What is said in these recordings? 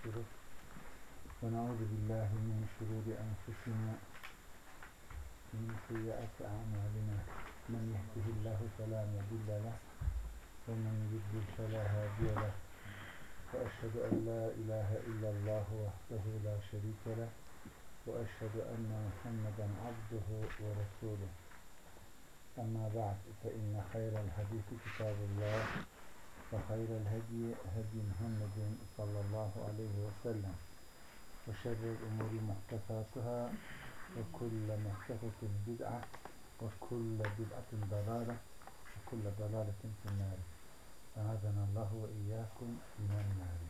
ونستغفره ونعوذ بالله من شرور أنفسنا ومن سيئات أعمالنا من يهده الله فلا مضل له ومن يضلل فلا هادي له وأشهد أن لا إله إلا الله وحده لا شريك له وأشهد أن محمدا عبده ورسوله أما بعد فإن خير الحديث كتاب الله وخير الهدي هدي محمد صلى الله عليه وسلم وشر الأمور محدثاتها وكل محدثة بدعة وكل بدعة ضلالة وكل ضلالة في النار أعاذنا الله وإياكم من النار.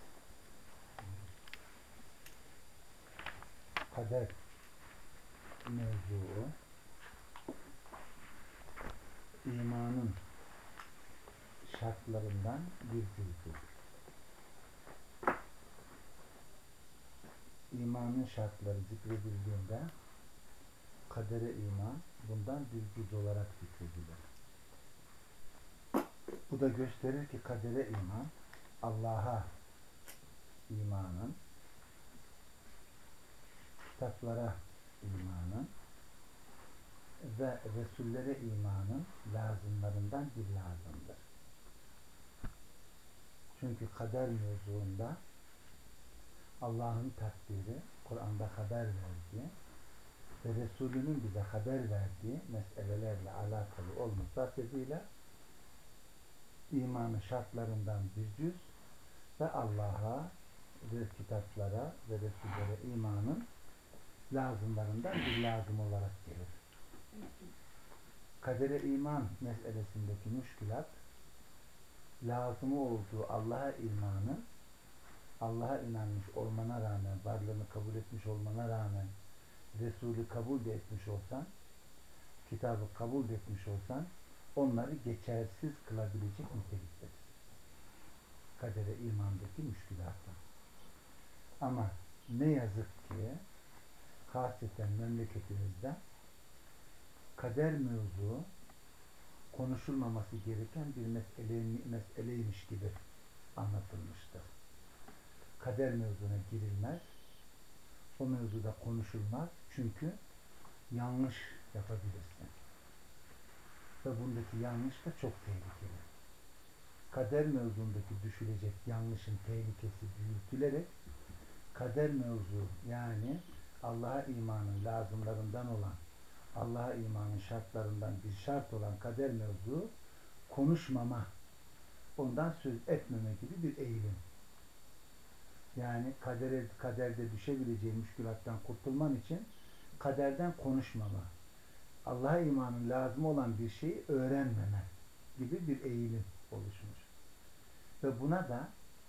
Kader mevzuu imanın şartlarından bir cüzdür. İmanın şartları zikredildiğinde kadere iman bundan bir cüz olarak zikredilir. Bu da gösterir ki kadere iman Allah'a imanın, kitaplara imanın ve Resullere imanın lazımlarından bir lazımdır. Çünkü kader mevzuunda Allah'ın takdiri, Kur'an'da haber verdiği ve Resulünün bize haber verdiği meselelerle alakalı olması hasebiyle imanın şartlarından bir cüz ve Allah'a ve kitaplara ve Resullere imanın lazımlarından bir lazım olarak gelir. Kadere iman meselesindeki müşkülat lazımı olduğu Allah'a imanın Allah'a inanmış olmana rağmen, varlığını kabul etmiş olmana rağmen Resulü kabul de etmiş olsan, kitabı kabul de etmiş olsan onları geçersiz kılabilecek niteliktedir. Kadere imandaki müşkülatlar. Ama ne yazık ki hasreten memleketimizde kader mevzu konuşulmaması gereken bir meseleymiş gibi anlatılmıştır. Kader mevzuna girilmez. O mevzuda konuşulmaz. Çünkü yanlış yapabilirsin. Ve bundaki yanlış da çok tehlikeli. Kader mevzundaki düşülecek yanlışın tehlikesi büyütülerek kader mevzu yani Allah'a imanın lazımlarından olan Allah'a imanın şartlarından bir şart olan kader mevzu konuşmama, ondan söz etmeme gibi bir eğilim. Yani kaderde düşebileceği müşkülattan kurtulman için kaderden konuşmama, Allah'a imanın lazım olan bir şeyi öğrenmeme gibi bir eğilim oluşmuş. Ve buna da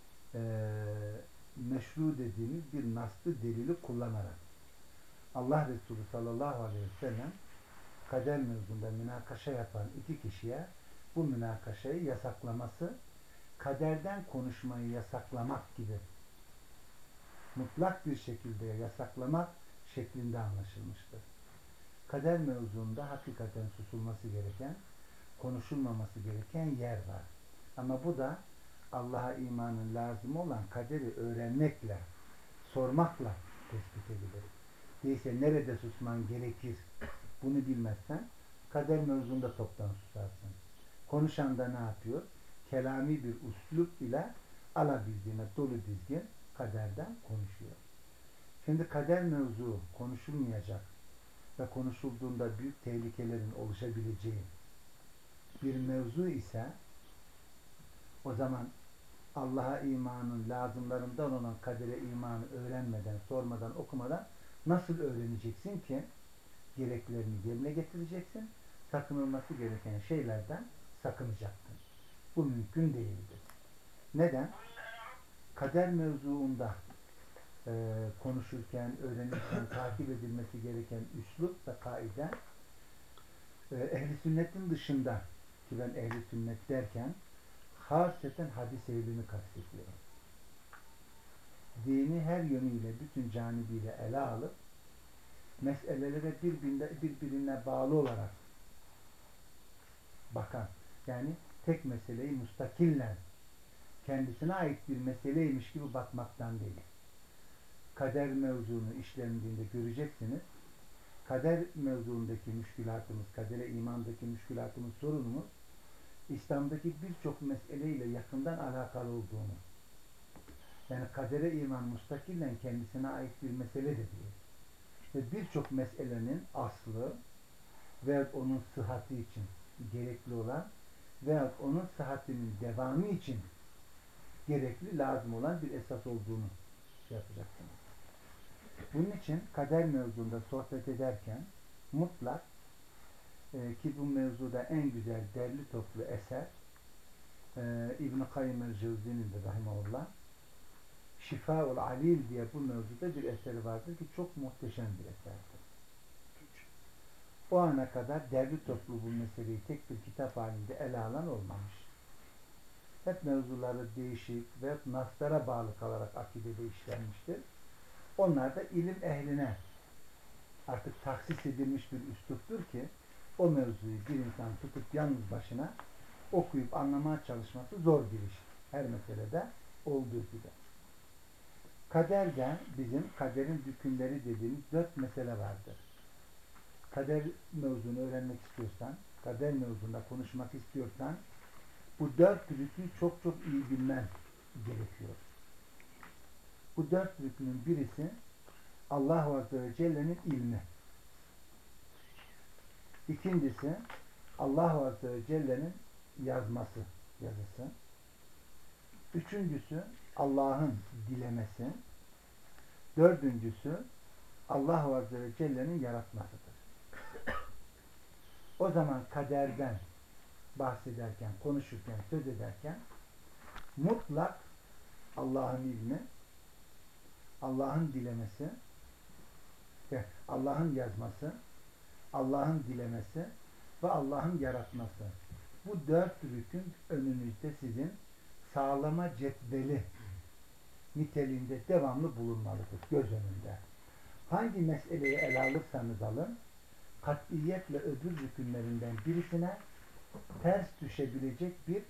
meşru dediğimiz bir naslı delili kullanarak Allah Resulü sallallahu aleyhi ve sellem kader mevzunda münakaşa yapan iki kişiye bu münakaşayı yasaklaması, kaderden konuşmayı yasaklamak gibi mutlak bir şekilde yasaklamak şeklinde anlaşılmıştır. Kader mevzuunda hakikaten susulması gereken, konuşulmaması gereken yer var. Ama bu da Allah'a imanın lazım olan kaderi öğrenmekle, sormakla tespit edilir. Değilse nerede susman gerekir bunu bilmezsen kader mevzunda toptan susarsın. Konuşan da ne yapıyor? Kelami bir üslup ile alabildiğine dolu dizgin kaderden konuşuyor. Şimdi kader mevzu konuşulmayacak ve konuşulduğunda büyük tehlikelerin oluşabileceği bir mevzu ise o zaman Allah'a imanın lazımlarından olan kadere imanı öğrenmeden, sormadan, okumadan nasıl öğreneceksin ki? Gereklerini yerine getireceksin. Sakınılması gereken şeylerden sakınacaksın. Bu mümkün değildir. Neden? Kader mevzuunda konuşurken, öğrenirken takip edilmesi gereken üslup ve kaide ehli sünnetin dışında ki ben ehli sünnet derken hasreten hadis ehlini kastediyorum. Dini her yönüyle, bütün canibiyle ele alıp meselelere birbirine bağlı olarak bakan, yani tek meseleyi müstakillen kendisine ait bir meseleymiş gibi bakmaktan değil. Kader mevzunu işlendiğinde göreceksiniz. Kader mevzuundaki müşkülatımız, kadere imandaki müşkülatımız, sorunumuz İslam'daki birçok meseleyle yakından alakalı olduğunu. Yani kadere iman müstakilen kendisine ait bir mesele de değil. Ve birçok meselenin aslı veya onun sıhhati için gerekli olan veya onun sıhhatinin devamı için gerekli, lazım olan bir esas olduğunu yapacaksınız. Bunun için kader mevzunda sohbet ederken mutlak ki bu mevzuda en güzel derli toplu eser İbn-i Kayyim el-Cevzi'nin de rahimahullah Şifaul Alil diye bu mevzuda bir eseri vardır ki çok muhteşem bir eserdir. O ana kadar derli toplu bu meseleyi tek bir kitap halinde ele alan olmamış. Hep mevzuları değişik ve naslara bağlı kalarak akidede işlenmiştir. Onlar da ilim ehline artık tahsis edilmiş bir üsluptur ki o mevzuyu bir insan tutup yalnız başına okuyup anlamaya çalışması zor bir iş. Her meselede olduğu gibi. Kaderde bizim kaderin hükümleri dediğimiz 4 mesele vardır. Kader mevzunu öğrenmek istiyorsan, kader mevzunda konuşmak istiyorsan bu 4 rüknü çok çok iyi bilmen gerekiyor. Bu 4 rüknün birisi Allah Azze ve Celle'nin ilmi. İkincisi Allah Azze ve Celle'nin yazması, yazısı. Üçüncüsü Allah'ın dilemesi. Dördüncüsü Allah Azze ve Celle'nin yaratmasıdır. O zaman kaderden bahsederken, konuşurken, söz ederken mutlak Allah'ın ilmi, Allah'ın dilemesi, Allah'ın yazması, Allah'ın dilemesi ve Allah'ın yaratması. Bu 4 rükün önünüzde sizin sağlama cetveli niteliğinde devamlı bulunmalıdır. Göz önünde. Hangi meseleyi ele alırsanız alın, katiyetle öbür rükünlerinden birisine ters düşebilecek bir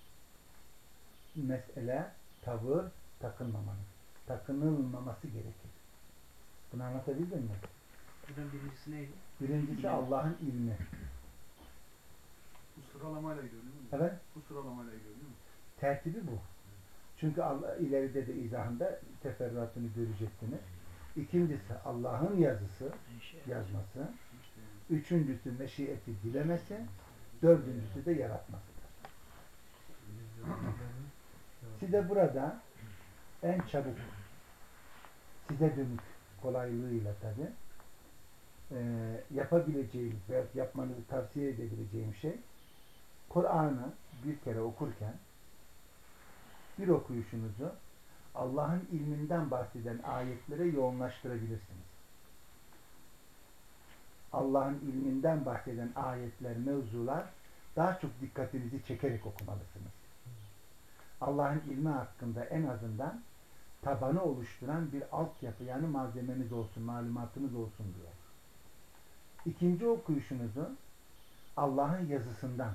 mesele, tavır takınılmaması gerekir. Bunu anlatabildim mi? Buradan birincisi neydi? Birincisi Allah'ın ilmi. Bu sıralamayla gidiyor değil mi? Evet. Bu sıralamayla gidiyor değil mi? Tertibi bu. Çünkü Allah ileride de izahında teferruatını göreceksiniz. İkincisi Allah'ın yazısı, yazması. Üçüncüsü meşiyeti dilemesi. Dördüncüsü de yaratmasıdır. Size burada en çabuk size dönük kolaylığıyla tabi yapabileceğim veya yapmanızı tavsiye edebileceğim şey Kur'an'ı bir kere okurken bir okuyuşunuzu Allah'ın ilminden bahseden ayetlere yoğunlaştırabilirsiniz. Allah'ın ilminden bahseden ayetler, mevzular daha çok dikkatinizi çekerek okumalısınız. Allah'ın ilmi hakkında en azından tabanı oluşturan bir altyapı, yani malzemeniz olsun, malumatınız olsun diye. İkinci okuyuşunuzu Allah'ın yazısından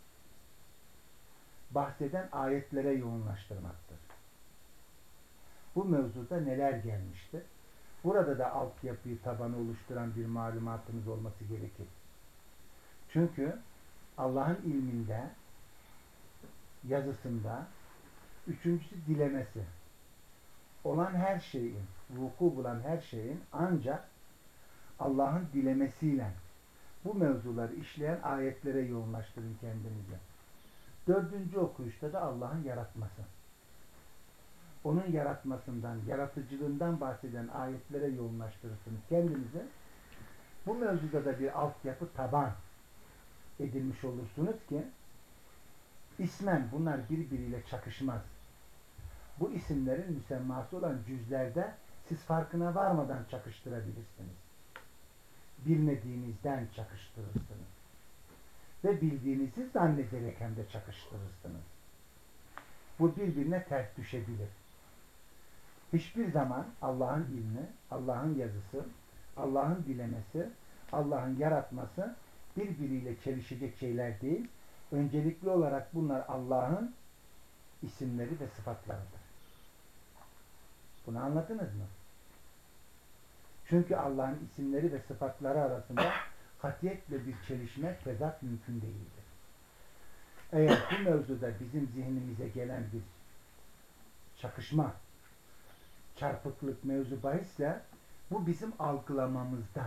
bahseden ayetlere yoğunlaştırmaktır. Bu mevzuda neler gelmiştir? Burada da altyapıyı, tabanı oluşturan bir malumatınız olması gerekir. Çünkü Allah'ın ilminde, yazısında, üçüncüsü dilemesi olan her şeyin, vuku bulan her şeyin ancak Allah'ın dilemesiyle bu mevzuları işleyen ayetlere yoğunlaştırın kendinizi. Dördüncü okuyuşta da Allah'ın yaratması. Onun yaratmasından, yaratıcılığından bahseden ayetlere yoğunlaştırırsınız kendinizi. Bu mevzuda da bir altyapı, taban edilmiş olursunuz ki ismen bunlar birbiriyle çakışmaz. Bu isimlerin müsemması olan cüzlerde siz farkına varmadan çakıştırabilirsiniz. Bilmediğinizden çakıştırırsınız. Ve bildiğinizi zannederek hem de çakıştırırsınız. Bu birbirine ters düşebilir. Hiçbir zaman Allah'ın ilmi, Allah'ın yazısı, Allah'ın dilemesi, Allah'ın yaratması birbiriyle çelişecek şeyler değil. Öncelikli olarak bunlar Allah'ın isimleri ve sıfatlarıdır. Bunu anladınız mı? Çünkü Allah'ın isimleri ve sıfatları arasında katiyetle bir çelişme, tezat mümkün değildir. Eğer bu mevzuda bizim zihnimize gelen bir çakışma, çarpıklık mevzu bahisse bu bizim algılamamızda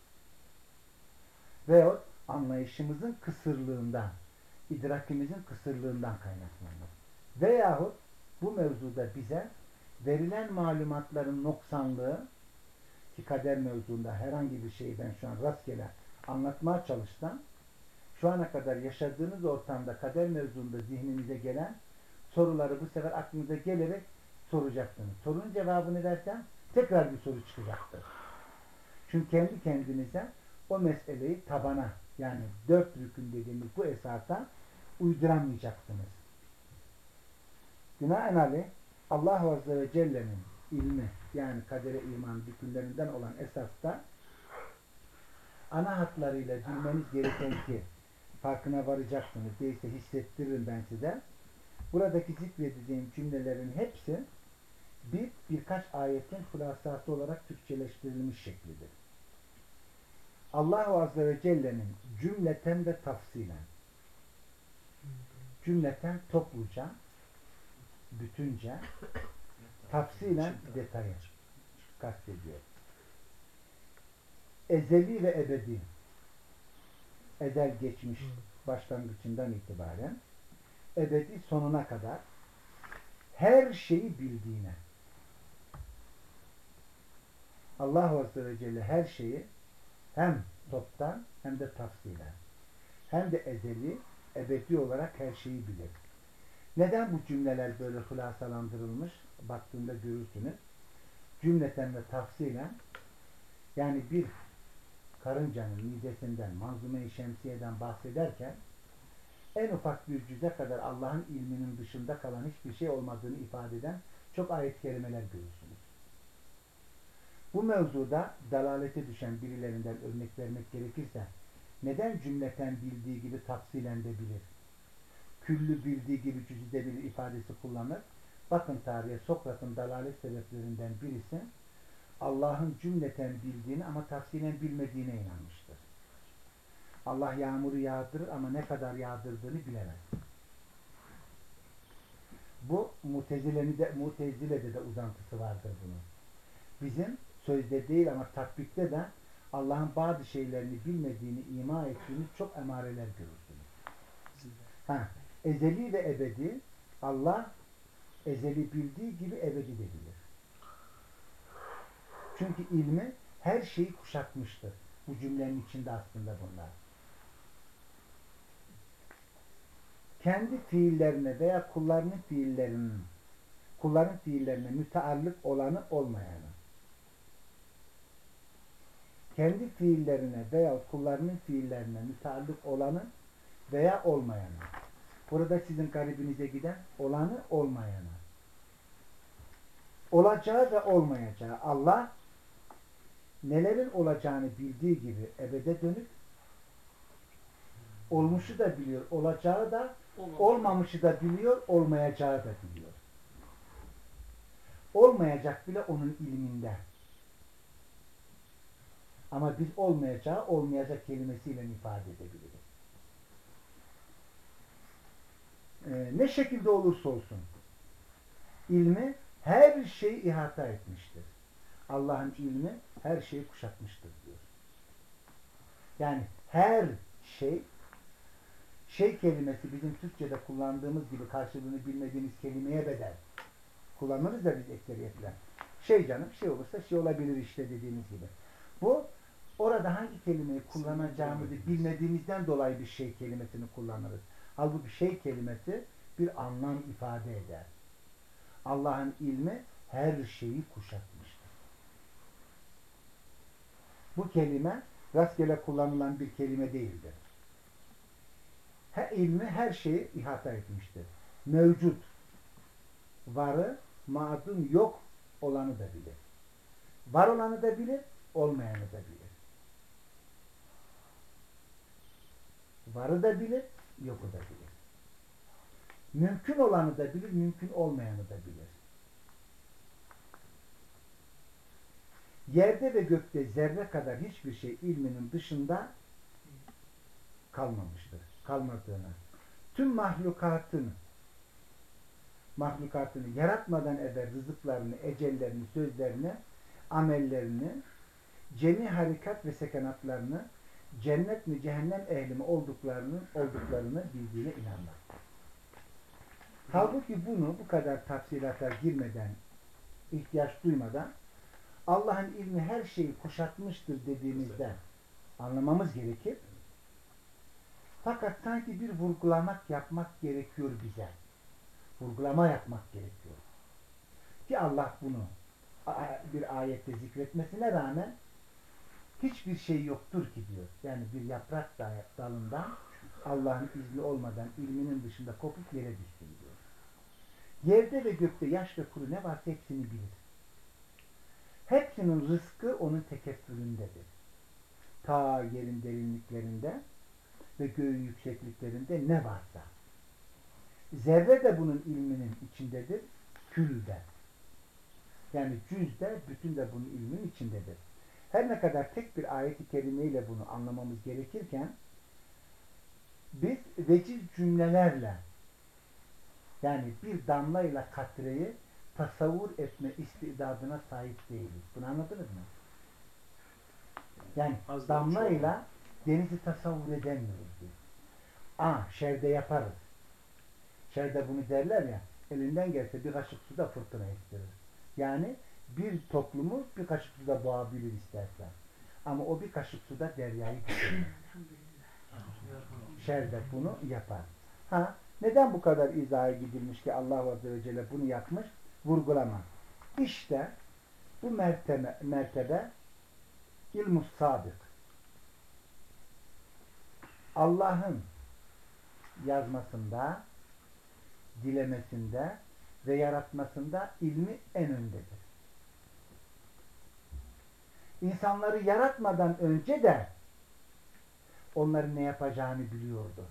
veyahut anlayışımızın kısırlığından, idrakimizin kısırlığından kaynaklanır. Veyahut bu mevzuda bize verilen malumatların noksanlığı, ki kader mevzuunda herhangi bir şeyi ben şu an rastgele anlatmaya çalışsam, şu ana kadar yaşadığınız ortamda kader mevzuunda zihninize gelen soruları bu sefer aklınıza gelerek soracaksınız. Sorunun cevabını versem tekrar bir soru çıkacaktır. Çünkü kendi kendinize o meseleyi tabana, yani 4 rükün dediğimiz bu esasa uyduramayacaksınız. Binaenaleyh Allah Azze ve Celle'nin ilmi, yani kadere iman rükünlerinden olan esasta ana hatlarıyla bilmeniz gereken ki farkına varacaksınız. Değilse hissettiririm ben size. Buradaki zikredeceğim cümlelerin hepsi birkaç ayetin hulasası olarak Türkçeleştirilmiş şeklidir. Allah Azze ve Celle'nin cümleten ve tafsilen, cümleten topluca, bütünce, tafsilen detayı kastediyor. Ezeli ve ebedi, ezel geçmiş başlangıcından itibaren, ebedi sonuna kadar her şeyi bildiğine, Allah Azze ve Celle her şeyi hem toptan hem de tafsilen, hem de ezeli, ebedi olarak her şeyi bilir. Neden bu cümleler böyle hulasalandırılmış? Baktığında görürsünüz. Cümleten ve tafsilen, yani bir karıncanın midesinden, manzume-i şemsiyeden bahsederken en ufak bir cüze kadar Allah'ın ilminin dışında kalan hiçbir şey olmadığını ifade eden çok ayet-i kerimeler görürsünüz. Bu mevzuda dalalete düşen birilerinden örnek vermek gerekirse neden cümleten bildiği gibi tafsilen de bilir? Küllü bildiği gibi cüz'de bilir ifadesi kullanır. Bakın tarihe, Sokrat'ın dalalet sebeplerinden birisi Allah'ın cümleten bildiğini ama tafsilen bilmediğine inanmıştır. Allah yağmuru yağdırır ama ne kadar yağdırdığını bilemez. Bu Mutezile'de de uzantısı vardır bunun. Bizim sözde değil ama tatbikte de Allah'ın bazı şeylerini bilmediğini ima ettiğini çok emareler görürsünüz. Ezeli ve ebedi, Allah ezeli bildiği gibi ebedi de bilir. Çünkü ilmi her şeyi kuşatmıştır. Bu cümlenin içinde aslında bunlar. Kendi fiillerine veya kulların fiillerine müteallık olanı olmayanı, kendi fiillerine veya kullarının fiillerine müteallık olanı veya olmayanı. Burada sizin garibinize giden olanı olmayanı. Olacağı ve olmayacağı. Allah nelerin olacağını bildiği gibi ebede dönük olmuşu da biliyor, olacağı da olmamışı da biliyor, olmayacağı da biliyor. Olmayacak bile onun ilminde. Ama biz olmayacağı, olmayacak kelimesiyle ifade edebiliriz. Ne şekilde olursa olsun ilmi her şeyi ihata etmiştir. Allah'ın ilmi her şeyi kuşatmıştır diyor. Yani her şey kelimesi bizim Türkçe'de kullandığımız gibi karşılığını bilmediğimiz kelimeye bedel. Kullanırız da biz ekseriyetle. Şey canım, şey olursa şey olabilir işte dediğimiz gibi. Bu orada hangi kelimeyi kullanacağımızı bilmediğimizden dolayı bir şey kelimesini kullanırız. Halbuki şey kelimesi bir anlam ifade eder. Allah'ın ilmi her şeyi kuşatmıştır. Bu kelime rastgele kullanılan bir kelime değildir. İlmi her şeyi ihata etmiştir. Mevcut, varı, madun, yok olanı da bilir. Var olanı da bilir, olmayanı da bilir. Varı da bilir, yoku da bilir. Mümkün olanı da bilir, mümkün olmayanı da bilir. Yerde ve gökte zerre kadar hiçbir şey ilminin dışında kalmamıştır. Kalmadığını. Tüm mahlukatını yaratmadan evvel rızıklarını, ecellerini, sözlerini, amellerini, cemi harekat ve sekenatlarını, cennet mi cehennem ehli mi olduklarını bildiğine inanmak. Halbuki bunu bu kadar tafsilata girmeden, ihtiyaç duymadan Allah'ın ilmi her şeyi kuşatmıştır dediğimizde anlamamız gerekir. Fakat sanki bir yapmak gerekiyor bize. Vurgulama yapmak gerekiyor. Ki Allah bunu bir ayette zikretmesine rağmen hiçbir şey yoktur ki diyor. Yani bir yaprak dalından Allah'ın izni olmadan ilminin dışında kopup yere düştü diyor. Yerde ve gökte yaş ve kuru ne varsa hepsini bilir. Hepsinin rızkı onun tekeffülündedir. Ta yerin derinliklerinde ve göğün yüksekliklerinde ne varsa. Zerre de bunun ilminin içindedir. Kül de. Yani cüz de, bütün de bunun ilminin içindedir. Her ne kadar tek bir ayet-i kerimeyle bunu anlamamız gerekirken biz veciz cümlelerle yani bir damlayla katreyi tasavvur etme istidadına sahip değiliz. Bunu anladınız mı? Yani damlayla denizi tasavvur edemiyoruz biz. Şerde yaparız. Şerde bunu derler ya, elinden gelse bir kaşık suda fırtına estirir. Yani bir toplumu bir kaşık suda boğabilir istersen. Ama o bir kaşık suda deryayı bitirir. Şerde bunu yapar. Neden bu kadar izaha gidilmiş ki Allah Azze ve Celle bunu yapmış? Vurgulama. İşte bu mertebe ilmus sabık. Allah'ın yazmasında, dilemesinde ve yaratmasında ilmi en öndedir. İnsanları yaratmadan önce de onların ne yapacağını biliyordu.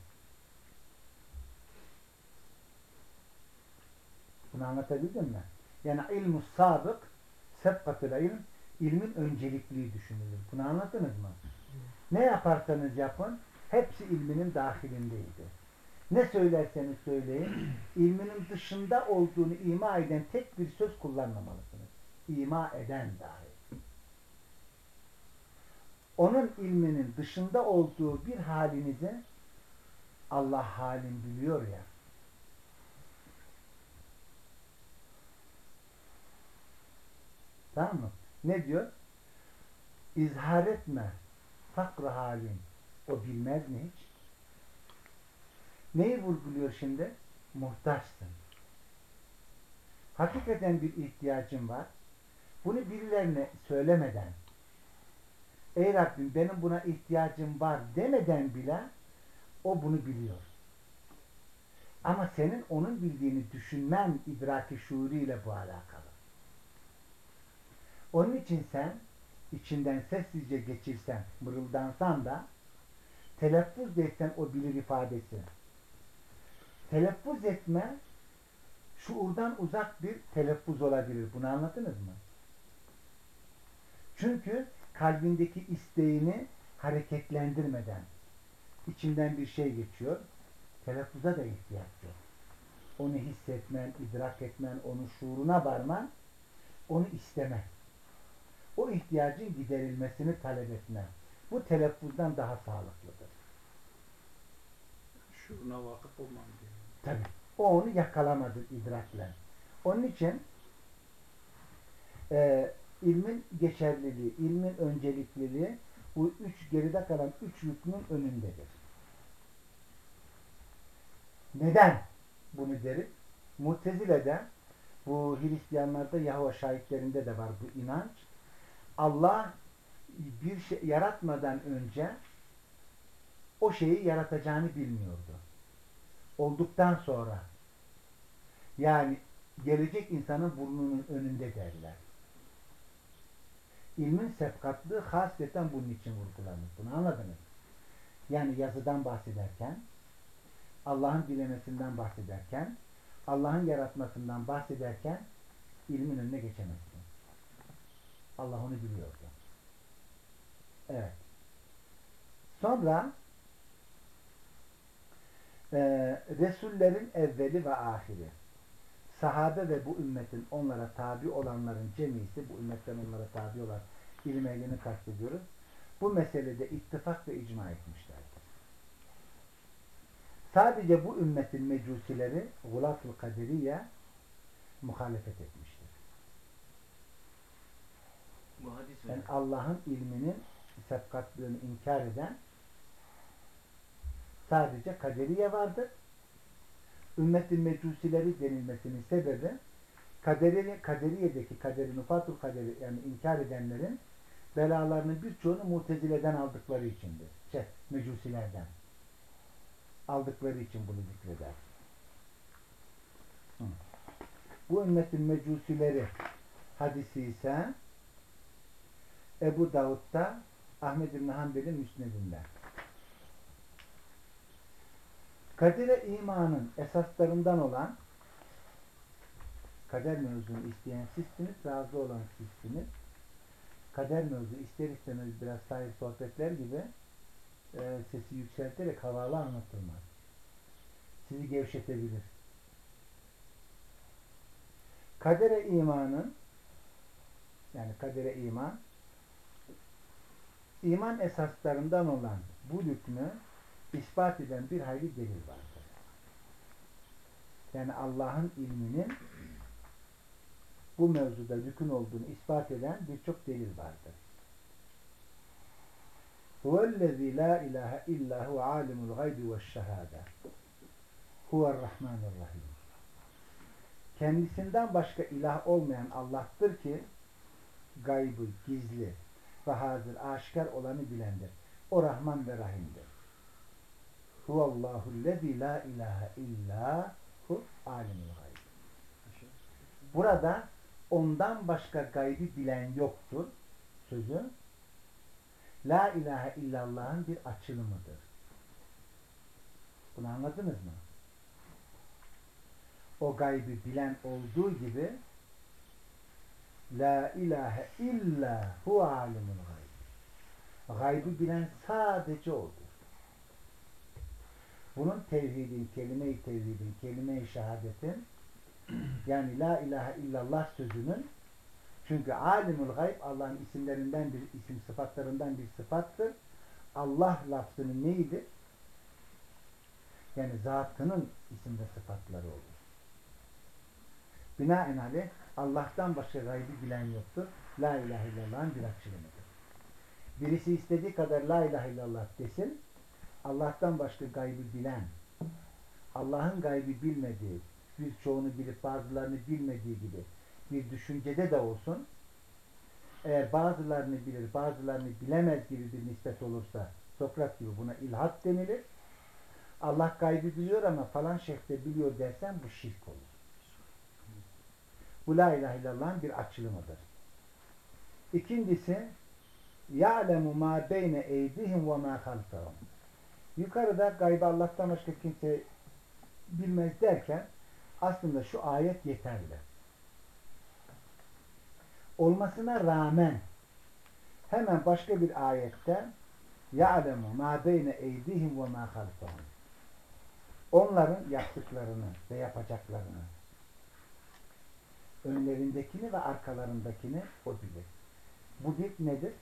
Bunu anlatabildim mi? Yani ilmus sabık, sebkatul ilm, ilmin öncelikliği düşünülür. Bunu anladınız mı? Ne yaparsanız yapın, hepsi ilminin dahilindeydi. Ne söylerseniz söyleyin, ilminin dışında olduğunu ima eden tek bir söz kullanmamalısınız. İma eden dahi. Onun ilminin dışında olduğu bir halinizi Allah halin biliyor ya. Tamam mı? Ne diyor? İzhar etme fakr halin. O bilmez mi hiç? Neyi vurguluyor şimdi? Muhtaçsın. Hakikaten bir ihtiyacın var. Bunu birilerine söylemeden, ey Rabbim benim buna ihtiyacım var demeden bile o bunu biliyor. Ama senin onun bildiğini düşünmen idraki şuuruyla bu alakalı. Onun için sen içinden sessizce geçirsen, mırıldansan da telaffuz etsen o bilir ifadesi. Telaffuz etme şuurdan uzak bir telaffuz olabilir. Bunu anladınız mı? Çünkü kalbindeki isteğini hareketlendirmeden içinden bir şey geçiyor. Telaffuza da ihtiyaç yok. Onu hissetmen, idrak etmen, onun şuuruna varman, onu istemen. O ihtiyacın giderilmesini talep etmen. Bu telaffuzdan daha sağlıklıdır. Şuuruna vakıf olmam diyor. Tabii. O onu yakalamadı idrakle. Onun için ilmin geçerliliği, ilmin öncelikliliği bu geride kalan üç rüknün önündedir. Neden bunu deriz? Mutezile'de, bu Hristiyanlarda, Yahova şahitlerinde de var bu inanç. Allah bir şey yaratmadan önce o şeyi yaratacağını bilmiyordu. Olduktan sonra yani gelecek insanın burnunun önünde derler. İlmin sefkatlığı hasreten bunun için vurgulanır. Bunu anladınız. Yani yazıdan bahsederken Allah'ın dilemesinden bahsederken, Allah'ın yaratmasından bahsederken ilmin önüne geçemezsin. Allah onu biliyordu. Evet. Sonra Resullerin evveli ve ahiri, sahabe ve bu ümmetin onlara tabi olanların cemisi, bu ümmetten onlara tabi olan ilim ehlini kastediyoruz. Bu meselede ittifak ve icma etmişlerdir. Sadece bu ümmetin mecusileri Gulatul Kadiriye muhalefet etmiştir. Bu hadis Yani Allah'ın ilminin sebkatlığını inkar eden sadece Kaderiye vardır. Ümmetin mecusileri denilmesinin sebebi Kaderiye'deki kaderi, nufatul kaderi yani inkar edenlerin belalarının birçoğunu Mutezile'den aldıkları içindir. Mecusilerden aldıkları için bunu zikreder. Bu ümmetin mecusileri hadisi ise Ebu Davud'da Ahmed İbn Hanbel'in müsnedinde. Kadere imanın esaslarından olan kader mevzunu isteyen sizsiniz, razı olan sizsiniz. Kader mevzu ister istemez biraz sahil sohbetler gibi sesi yükselterek havalı anlatılmaz. Sizi gevşetebilir. Kadere imanın yani kadere iman esaslarından olan bu rüknü ispat eden bir hayli delil vardır. Yani Allah'ın ilminin bu mevzuda rükün olduğunu ispat eden birçok delil vardır. Huvellezî lâ ilâhe illâ huve âlimul gaybi veşşehâde huve'r-rahmânirrahîm. Kendisinden başka ilah olmayan Allah'tır ki gaybı, gizli ve hazır, aşikar olanı bilendir. O Rahman ve Rahim'dir. Huvallahu'llezî lâ ilâhe illâ hu âlimul gayb. Burada ondan başka gaybi bilen yoktur sözü. La ilahe illallah'ın bir açılımıdır. Bunu anladınız mı? O gaybi bilen olduğu gibi La ilahe illa hu alimul gayb. Gaybı bilen sadece odur. Bunun kelime-i tevhidin, kelime-i şehadetin yani la ilahe illallah sözünün çünkü alimul gayb Allah'ın isimlerinden bir isim, sıfatlarından bir sıfattır. Allah lafzının neyidir? Yani zatının isim ve sıfatları olur. Binaenaleyh Allah'tan başka gaybı bilen yoktur. La ilahe illallah'ın bir açılımıdır. Birisi istediği kadar la ilahe illallah desin, Allah'tan başka gaybı bilen, Allah'ın gaybı bilmediği, birçoğunu bilip bazılarını bilmediği gibi bir düşüncede de olsun, eğer bazılarını bilir, bazılarını bilemez gibi bir nispet olursa, Sokrat gibi buna ilhat denilir. Allah gaybı biliyor ama falan şeyhte biliyor dersen bu şirk olur. Bu la ilahe illallah'ın bir açılımıdır. İkincisi ya'lemu ma beyne eydihim ve ma halfahum. Yukarıda gaybı Allah'tan başka kimse bilmez derken aslında şu ayet yeterli. Olmasına rağmen hemen başka bir ayette ya'lemu ma beyne eydihim ve ma halfahum. Onların yaptıklarını ve yapacaklarını önlerindekini ve arkalarındakini o bilir. Bu dil nedir?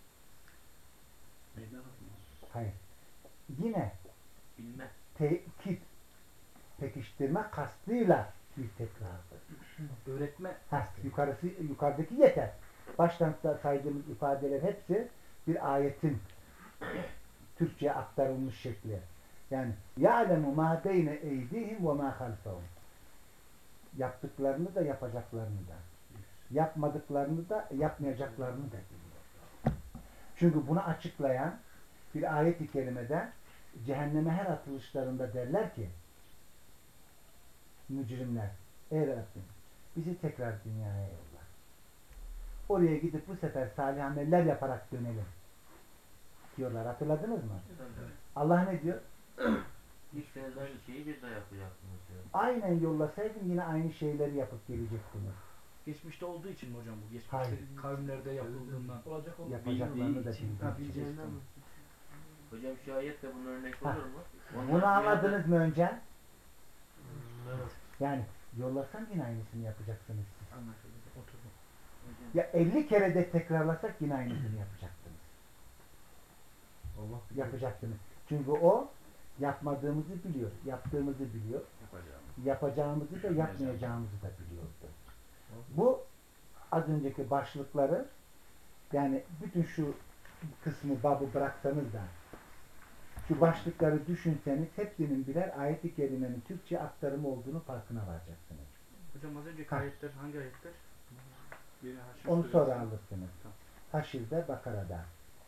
Hayır. Yine bilme. tekit, pekiştirme kastıyla bir tekrardır. Öğretme. Yukarıdaki yeter. Baştan saydığımız ifadeler hepsi bir ayetin Türkçe'ye aktarılmış şekli. Yani ya'lemu ma beyne eydihim ve ma halfahum. Yaptıklarını da yapacaklarını da. Yapmadıklarını da yapmayacaklarını da biliyor. Çünkü bunu açıklayan bir ayet-i kerimede cehenneme her atılışlarında derler ki mücrimler ey Rabbim bizi tekrar dünyaya yolla. Oraya gidip bu sefer salih ameller yaparak dönelim diyorlar. Hatırladınız mı? Allah ne diyor? İkiniz aynı şeyi bir daha yapacaksınız diyor. Aynen yollasaydın yine aynı şeyleri yapıp gelecektiniz. Geçmişte olduğu için mi hocam bu? Geçmişte Hayır. kavimlerde yapıldığından. Olacak olan Yapacaklarını da için. bildiği Ha, için. bileceğinden mi? Hocam şu ayet de bunun örnek Ha. olur mu? Bunu anladınız mı önce? Evet. Yani yollasan yine aynısını yapacaksınız siz. Anlaşıldı. Oturdu. Ya 50 kere de tekrarlasak yine aynısını yapacaktınız. Allah Yapacaktınız. Çünkü o yapmadığımızı biliyor, yaptığımızı biliyor, yapacağımızı da yapmayacağımızı da biliyordu. Bu az önceki başlıkları yani bütün şu kısmı babı bıraksanız da şu başlıkları düşünseniz hepsinin birer ayet-i kerimenin Türkçe aktarımı olduğunu farkına varacaksınız. Hocam az önceki Ha. ayetler hangi ayetler? Biri Haşr Onu suresi. sonra alırsınız. Tamam. Haşir'de, Bakara'da.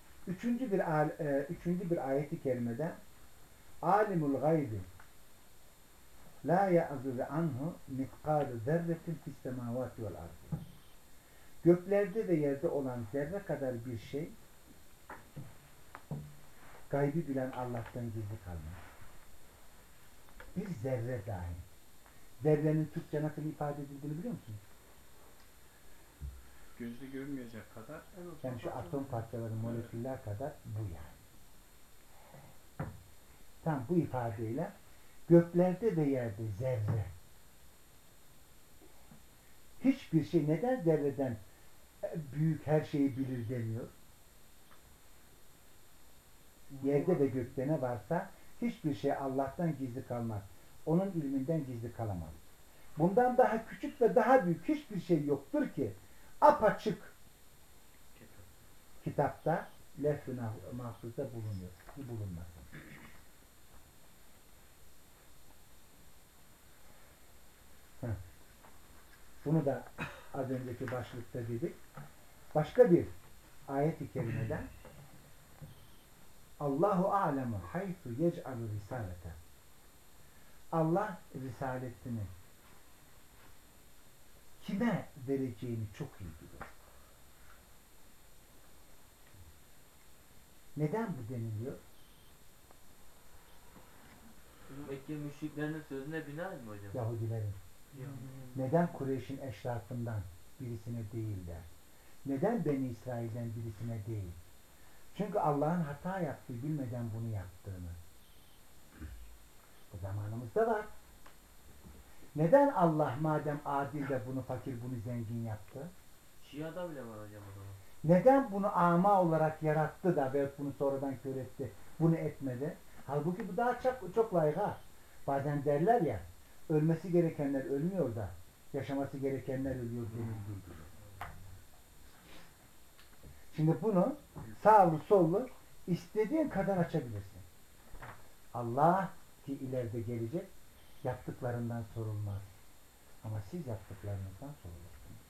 Üçüncü bir ayet-i kerimede Alimul gaybi la ya'zubu anhu mitkâlu zerretin fis semâvâti vel ardı. Göklerde ve yerde olan zerre kadar bir şey gaybi bilen Allah'tan gizli kalmaz. Bir zerre dahi. Zerrenin Türkçe nasıl ifade edildiğini biliyor musunuz? Gözle görünmeyecek kadar Yani şu atom parçaları, moleküller kadar bu yani. Tam bu ifadeyle göklerde ve yerde zerre. Hiçbir şey neden zerreden büyük her şeyi bilir demiyor? Yerde ve gökte ne varsa hiçbir şey Allah'tan gizli kalmaz. Onun ilminden gizli kalamaz. Bundan daha küçük ve daha büyük hiçbir şey yoktur ki apaçık kitapta lef-i mahfuzda bulunuyor. Bulunmasın. Bunu da az önceki başlıkta dedik. Başka bir ayet-i kerimeden Allahu a'lemu haythu yec'alu risalete. Allah risaletini kime vereceğini çok iyi bilir. Neden bu deniliyor? Mekke müşriklerinin sözüne binaen mi hocam? Yahudilerin. Ya. Neden Kureyş'in eşrafından birisine değil der? Neden Beni İsrail'den birisine değil? Çünkü Allah'ın hata yaptığı bilmeden bunu yaptığını. Bu zamanımızda var. Neden Allah madem adil de bunu fakir bunu zengin yaptı? Şia'da bile var hocam o zaman. Neden bunu ama olarak yarattı da ve bunu sonradan kör etti? Bunu etmedi. Halbuki bu daha çok layık ha. Bazen derler ya ölmesi gerekenler ölmüyor da yaşaması gerekenler ölüyor denildiği gibi. Şimdi bunu sağlı sollu istediğin kadar açabilirsin. Allah ki ileride gelecek yaptıklarından sorulmaz. Ama siz yaptıklarınızdan sorulursunuz.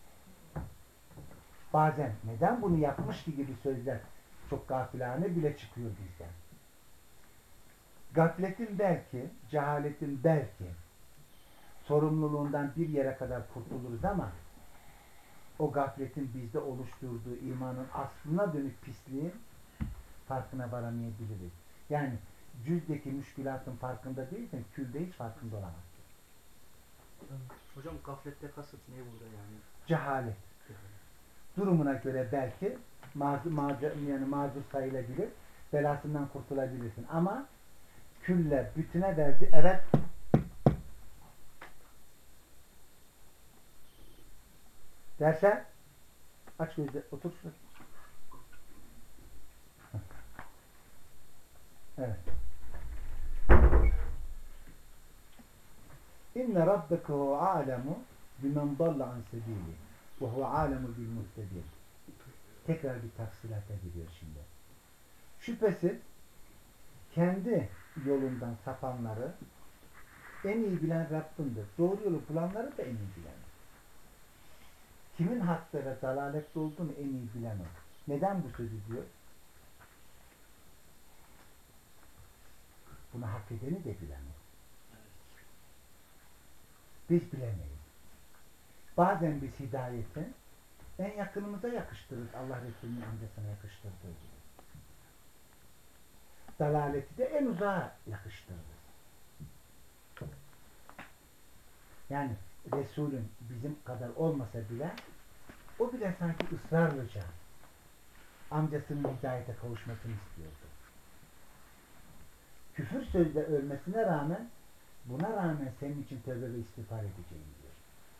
Bazen neden bunu yapmış ki gibi sözler çok gafilane bile çıkıyor bizden. Gafletin belki, cehaletin belki sorumluluğundan bir yere kadar kurtuluruz ama o gafletin bizde oluşturduğu imanın aslına dönük pisliğin farkına varamayabiliriz. Yani cüzdeki müşkülatın farkında değilsen külde hiç farkında olamazsın. Hocam gaflette kasıt ne burada yani? Cehalet. Durumuna göre belki mazur sayılabilir, belasından kurtulabilirsin. Ama külle bütüne verdi. Evet. Dersen aç gözle otur. Evet. İnne rabbekehu alemu bimen dalla an sebili ve huve alemu bil muhtedin. Tekrar bir tafsilata giriyor şimdi. Şüphesiz kendi yolundan sapanları en iyi bilen Rabbindir. Doğru yolu bulanları da en iyi bilen. Kimin hakta ve dalalette olduğunu en iyi bilen o. Neden bu sözü diyor? Bunu hak edeni de bilen o. Biz bilemeyiz. Bazen biz hidayeti en yakınımıza yakıştırırız. Allah Resulü'nün amcasına yakıştırdığı gibi. Dalaleti de en uzağa yakıştırırız. Yani Resul'ün bizim kadar olmasa bile o bile sanki ısrarlıca amcasının hidayete kavuşmasını istiyordu. Küfür sözde ölmesine rağmen buna rağmen senin için tövbe ve istiğfar edeceğim diyor.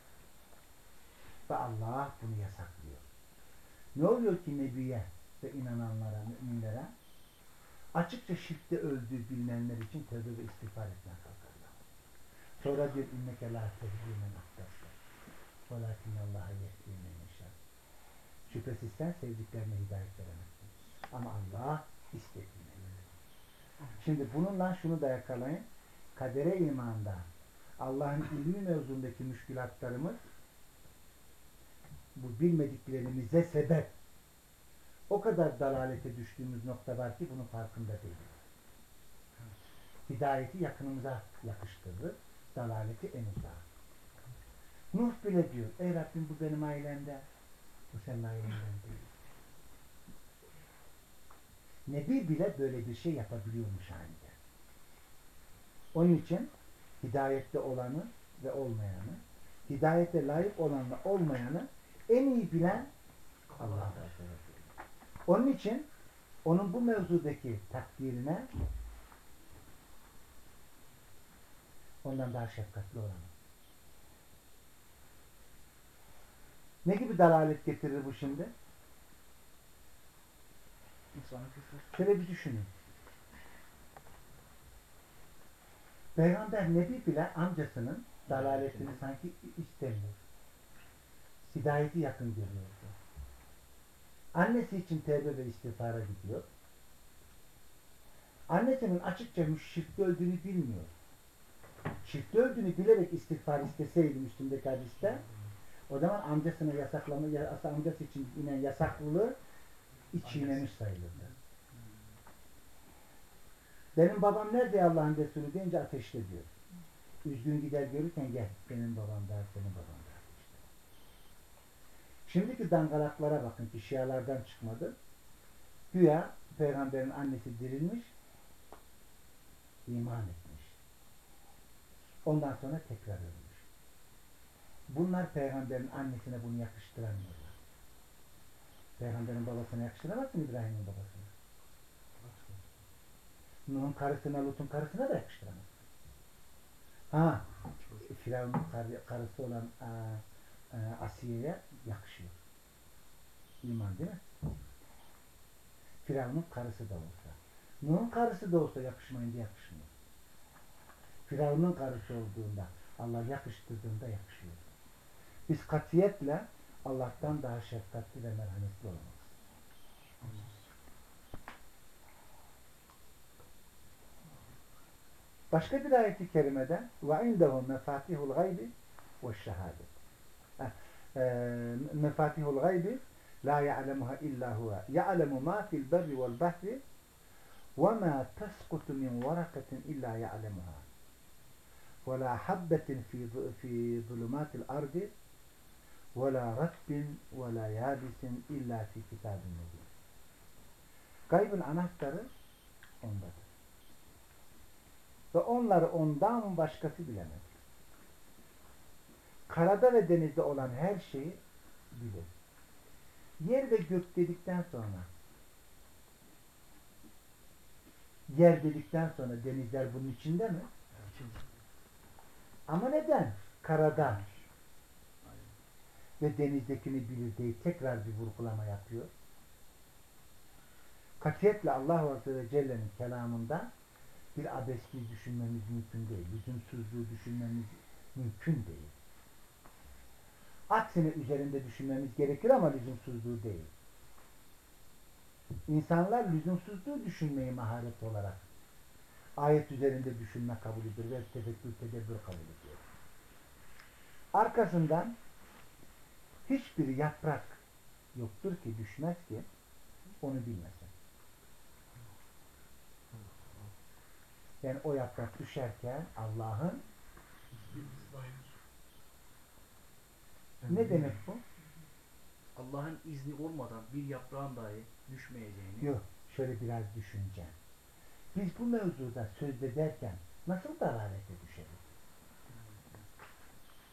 Ve Allah bunu yasaklıyor. Ne oluyor ki Nebi'ye ve inananlara, müminlere? Açıkça şirkte öldüğü bilinenler için tövbe ve istiğfar etmeye kalkarlar. Sonra diyor inneke la tehdi men ahbabte velakin Allah'a yehdi men yeşâ. Şüphesiz sen sevdiklerine hidayet veremezsin. Ama Allah istediğine verir. Şimdi bununla şunu da yakalayın. Kadere imanda Allah'ın ilmi mevzundaki müşkülatlarımız bu bilmediklerimize sebep. O kadar dalalete düştüğümüz nokta var ki bunun farkında değiliz. Hidayeti yakınımıza yakıştırır, dalaleti en uzağa. Nuh bile diyor, ey Rabbim bu benim ailemden, bu senin ailenden değil. Nebi bile böyle bir şey yapabiliyormuş halinde. Onun için hidayette olanı ve olmayanı, hidayete layık olanla olmayanı en iyi bilen Allah'dır. Onun için onun bu mevzudaki takdirine ondan daha şefkatli olamaz. Ne gibi dalalet getirir bu şimdi? İnsanı küfür. Şöyle bir düşünün. Peygamber Nebi bile amcasının dalaletini sanki istemiyor. Hidayeti yakın görüyordu. Annesi için tevbe ve istiğfara gidiyor. Annesinin açıkça şirkte öldüğünü bilmiyor. Şirkte öldüğünü bilerek istiğfar isteseydi üstündeki hadiste, o zaman amcasına amcası için inen yasaklılığı çiğnemiş sayılırdı. Benim babam nerede Allah'ın Resulü deyince ateşte diyor. Üzgün gider görürken gel benim babam der, senin babam der. Şimdiki dangalaklara bakın ki Şialardan çıkmadı. Güya peygamberin annesi dirilmiş, iman etmiş. Ondan sonra tekrar ölmüş. Bunlar peygamberin annesine bunu yakıştıramıyorlar. Peygamberin babasına yakıştıramaz mı İbrahim'in babasına? Nuh'un karısına, Lut'un karısına da yakıştıramaz. Ha, Firavun'un karısı olan Asiye'ye yakışıyor. İman değil mi? Firavun'un karısı da olsa. Nuh'un karısı da olsa yakışmayınca yakışmıyor. Firavun'un karısı olduğunda, Allah yakıştırdığında yakışıyor. Biz katiyetle Allah'tan daha şefkatli ve merhametli olamayız. Başka bir ayet-i kerimede وَاِنْدَهُ مَفَاتِحُ الْغَيْبِ وَالشَّهَادَةِ مَفَاتِحُ الْغَيْبِ لَا يَعْلَمُهَا إِلَّا هُوَ يَعْلَمُ مَا فِي الْبَرِّ وَالْبَحْرِ وَمَا تَسْقُطُ مِنْ وَرَقَةٍ إِلَّا يَعْلَمُهَا وَلَا حَبَّةٍ فِي ظُلُمَاتِ الْأَرْضِ وَلَا رَطْبٍ وَلَا يَابِسٍ إِلَّا فِي كِتَابٍ مُبِينٍ. Gaybın anahtarı ondadır. Ve onları ondan başkası bilemez. Karada ve denizde olan her şeyi bilir. Yer ve gök dedikten sonra, yer dedikten sonra denizler bunun içinde mi? Ama neden? Karada ve denizdekini bilir diye tekrar bir vurgulama yapıyor. Katiyetle Allah Azze ve Celle'nin kelamında bir abesliği düşünmemiz mümkün değil. Lüzumsuzluğu düşünmemiz mümkün değil. Aksine üzerinde düşünmemiz gerekir ama lüzumsuzluğu değil. İnsanlar lüzumsuzluğu düşünmeyi maharet olarak ayet üzerinde düşünme kabulüdür ve tefekkür, tedebbür kabul ediyor. Arkasından hiçbir yaprak yoktur ki düşmez ki onu bilmesin. Yani o yaprak düşerken Allah'ın ne demek bu? Allah'ın izni olmadan bir yaprağın dahi düşmeyeceğini. Yok, şöyle biraz düşüneceğim. Biz bu mevzuda söz ederken nasıl dalalete düşeriz?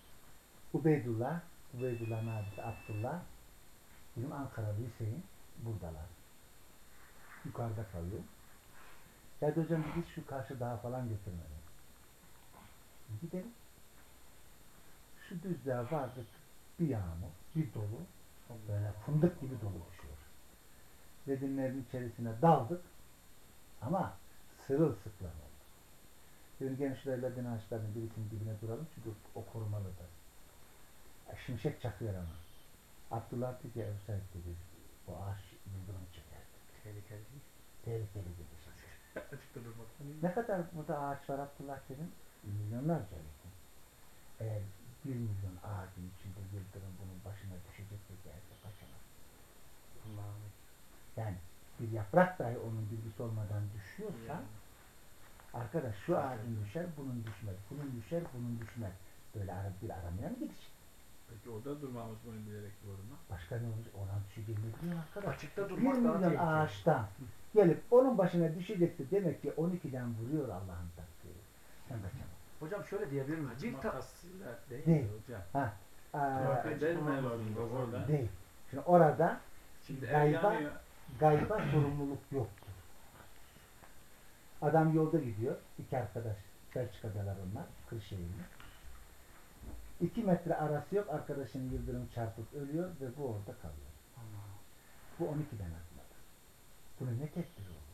Ubeydullah'ın abisi Abdullah, bizim Ankara Hüseyin buradalar. Yukarıda kalıyor. Ya da hocam biz şu karşı dağa falan götürmedim. Gidelim. Şu düzlüğe vardık. Bir yağmur, bir dolu. Böyle fındık gibi dolu düşüyor. Dedimlerin içerisine daldık. Ama sırılsıklam oldu. Dedim gene şuraya ladin ağaçlarının birisinin dibine duralım. Çünkü o korumalıdır. Şimşek çakıyor ama. Abdullah dedi ki Ebu Said dedi. O ağaç yıldırım çekerdi. Tehlikeli. Tehlikeli dedi. Açıkta durmak. Ne kadar burada ağaç var Abdullah dedim. Milyonlarca dedim. Eğer 1 milyon ağacın içinde yıldırım bunun başına düşecek ve gelse kaçamaz. Allah'ım. Yani bir yaprak dahi onun bilgisi olmadan düşüyorsa arkadaş şu ağacın düşer, bunun düşmez. Bunun düşer, bunun düşmez. Böyle bir aramaya mı gidecek? Peki orada durmamız bunu bilerek doğru mu? Başka ne olacak? Oradan düşeceğini biliyor arkadaş. Açıkta 1 durmak daha milyon tehlikeli. ağaçtan gelip onun başına düşecekse demek ki 12'den vuruyor Allah'ın takdiri. Sen kaçamaz. Hocam şöyle diyebilir miyiz? Acı makasıyla değil Değil. hocam. Ha, Torpil değil mi orada? değil. Şimdi orada Şimdi ev Gayba- yanıyor. gayba sorumluluk yoktur. Adam yolda gidiyor. 2 arkadaş. Belçika'dalar onlar. Kırşehirli. 2 metre arası yok. Arkadaşını yıldırım çarpıp ölüyor ve bu orada kalıyor. Bu 12'den atmadı. Bunun ne tedbiri olur?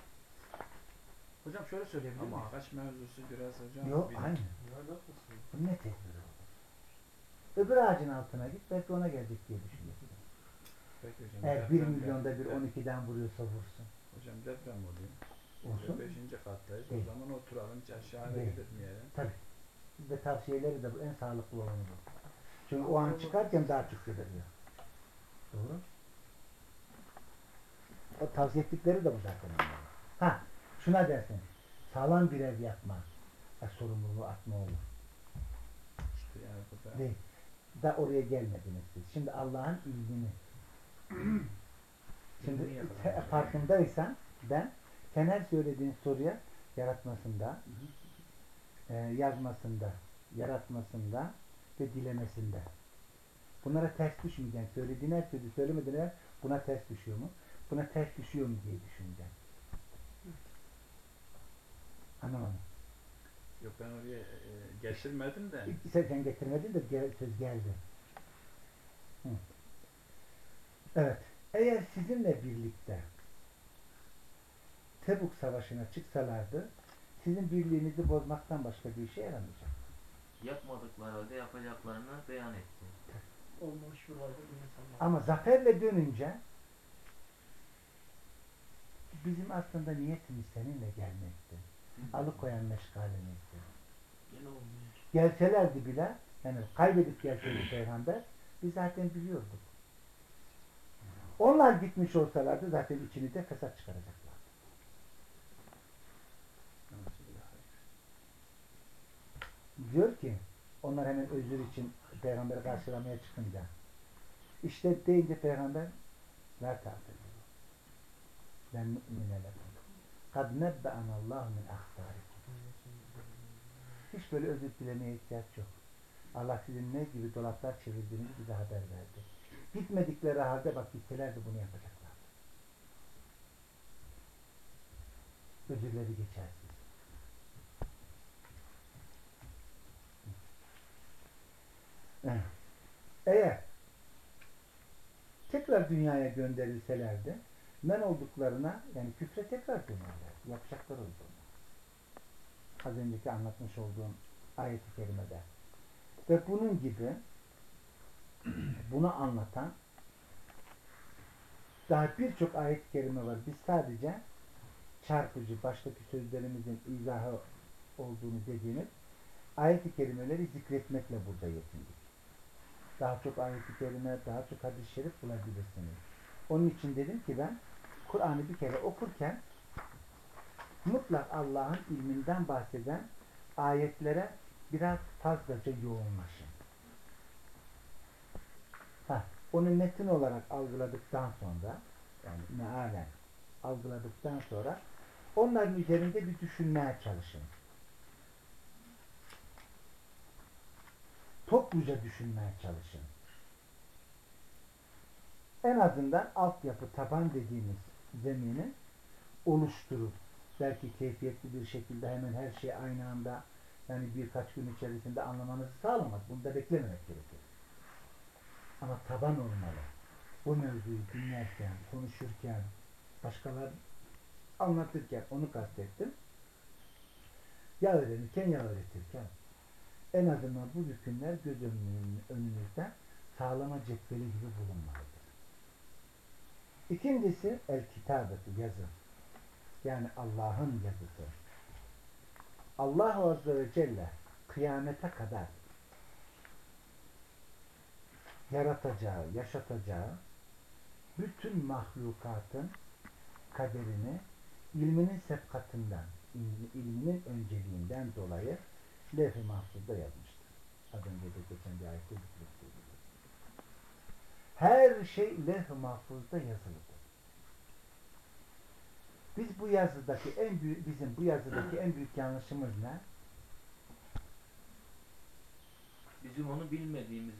Hocam şöyle söyleyebilir Ama miyiz? ağaç mevzusu biraz hocam. Yok bir- aynı. Bunun ne tedbiri olur? Öbür ağacın altına git. Belki ona gelecek diye düşünüyorsun. Peki hocam. Eğer 1 deprem milyonda bir geldi. 12'den vuruyorsa vursun. Hocam deprem oluyor. Olsun. 5. kattayız. Değil. O zaman oturalım hiç aşağıya Değil. gitmeyelim. Tabii. Ve tavsiyeleri de bu en sağlıklı olanı bu. Çünkü o an çıkarken daha çok sediliyor. Doğru. O tavsiye ettikleri de bu zaten. onların. Ha, şuna dersin. Sağlam bir ev yapma. Sorumluluğu atma olur. İşte yani bu da. Değil. Da oraya gelmediniz siz. Şimdi Allah'ın ilmini. Şimdi İlmini yakalayın. farkındaysan ben sen her söylediğin soruya yaratmasında, yazmasında, yaratmasında ve dilemesinde. Bunlara ters düşmeyeceksin. Söylediğin her sözü söylemeden evvel buna ters düşüyor mu? Buna ters düşüyor mu diye düşüneceksin. Anlamadım. Yok ben oraya getirmedim de. Sen getirmedin de söz geldi. Hı. Evet. Eğer sizinle birlikte Tebuk Savaşı'na çıksalardı sizin birliğinizi bozmaktan başka bir işe yaramayacak. Yapmadıkları halde yapacaklarını beyan etti. Olmuş yıllarda bir insanlar. Ama zaferle dönünce bizim aslında niyetimiz seninle gelmekti. Alıkoyan meşgalemizdi. Gene olmuyor. Gelselerdi bile yani kaybedip gelseydi peygamber biz zaten biliyorduk. Onlar gitmiş olsalardı zaten içini de fesat çıkaracaklardı. Diyor ki onlar hemen özür için peygamberi karşılamaya çıkınca işte deyince peygamber la ta'tediru ben mü'mine lekum kad nebbe'anallahu min ahsarikum hiç böyle özür dilemeye ihtiyaç yok. Allah sizin ne gibi dolaplar çevirdiğinizi bize haber verdi. Gitmedikleri halde bak gitselerdi bunu yapacaklardı. Özürleri geçersiz. Eğer tekrar dünyaya gönderilselerdi men olduklarına yani küfre tekrar dönerlerdi. Yapacaklar oldu. Az önceki anlatmış olduğum ayet-i kerimede. Ve bunun gibi bunu anlatan daha birçok ayet-i kerime var. Biz sadece çarpıcı baştaki sözlerimizin izahı olduğunu dediğimiz ayet-i kerimeleri zikretmekle burada yetindik. Daha çok ayet-i kerime, daha çok hadis-i şerif bulabilirsiniz. Onun için dedim ki ben Kur'an'ı bir kere okurken mutlak Allah'ın ilminden bahseden ayetlere biraz fazlaca yoğunlaşın. Onu metin olarak algıladıktan sonra yani mealen algıladıktan sonra onların üzerinde bir düşünmeye çalışın. topluca düşünmeye çalışın. En azından altyapı, taban dediğimiz zemini oluşturup belki keyfiyetli bir şekilde hemen her şey aynı anda yani birkaç gün içerisinde anlamanızı sağlamaz. Bunu da beklememek gerekir. Ama taban olmalı. Bu mevzuyu dinlerken, konuşurken, başkaları anlatırken onu kastettim. Ya öğrenirken ya öğretirken en azından bu hükümler göz önünüzde sağlama cetveli gibi bulunmalıdır. İkincisi el kitabeti, yazı. Yani Allah'ın yazısı. Allah Azze ve Celle kıyamete kadar yaratacağı, yaşatacağı bütün mahlukatın kaderini ilminin sebkatından, ilminin önceliğinden dolayı levh-i mahfuzda yazmıştır. Az önce de geçen bir ayette zikrettiği gibi. Her şey levh-i mahfuzda yazılıdır. Bizim bu yazıdaki en büyük yanlışımız ne? Bizim onu bilmediğimiz.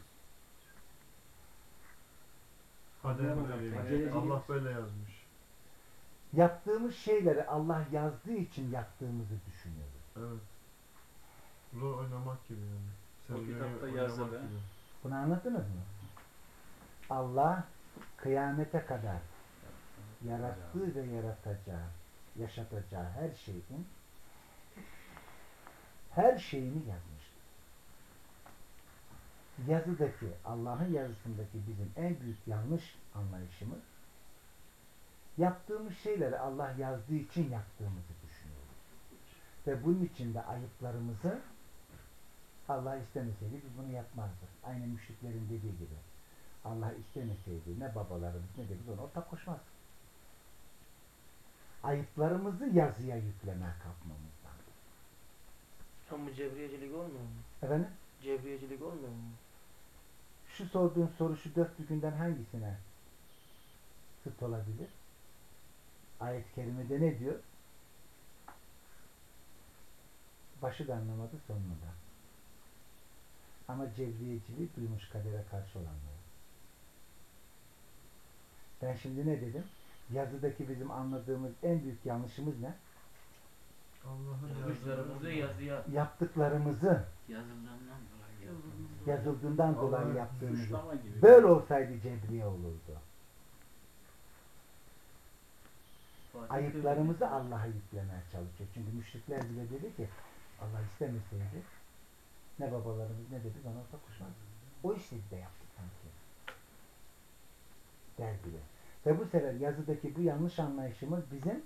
Kader Acelecilik. Allah böyle yazmış. Yaptığımız şeyleri Allah yazdığı için yaptığımızı düşünüyoruz. Evet. Rol oynamak gibi yani. O Sevgiyle kitapta oynamak yazılı. gibi. Bunu anladınız mı? Allah kıyamete kadar yarattığı ve yaratacağı, yaşatacağı her şeyini yazmıştır. Yazıdaki, Allah'ın yazısındaki bizim en büyük yanlış anlayışımız yaptığımız şeyleri Allah yazdığı için yaptığımızı düşünüyoruz. Ve bunun için de ayıplarımızı Allah istemeseydi biz bunu yapmazdık. Aynı müşriklerin dediği gibi. Allah istemeseydi ne babalarımız ne de biz ona ortak koşmazdık. Ayıplarımızı yazıya yüklemeye kalkmamızdan. Ama bu cebriyecilik olmuyor mu? Efendim? Cebriyecilik olmuyor mu? Şu sorduğun soru şu dört rükünden hangisine zıt olabilir? Ayet-i kerimede ne diyor? Başı da anlamadı, sonunu da. Ama cebriyeciliği duymuş kadere karşı olanlar. Ben şimdi ne dedim? Yazıdaki bizim anladığımız en büyük yanlışımız ne? Allah'ın Kuşlarımızı yazıya Yaptıklarımızı yazıldığından dolayı yazılmış. yazıldığından dolayı Allah yaptığımızı. suçlama gibi. Böyle olsaydı cebriye olurdu. Ayıplarımızı Allah'a yüklemeye çalışıyor. Çünkü müşrikler bile dedi ki Allah istemeseydi ne babalarımız ne de biz ona ortak koşmazdık. O işi de yaptık sanki. Der bile. Ve bu sefer yazıdaki bu yanlış anlayışımız bizim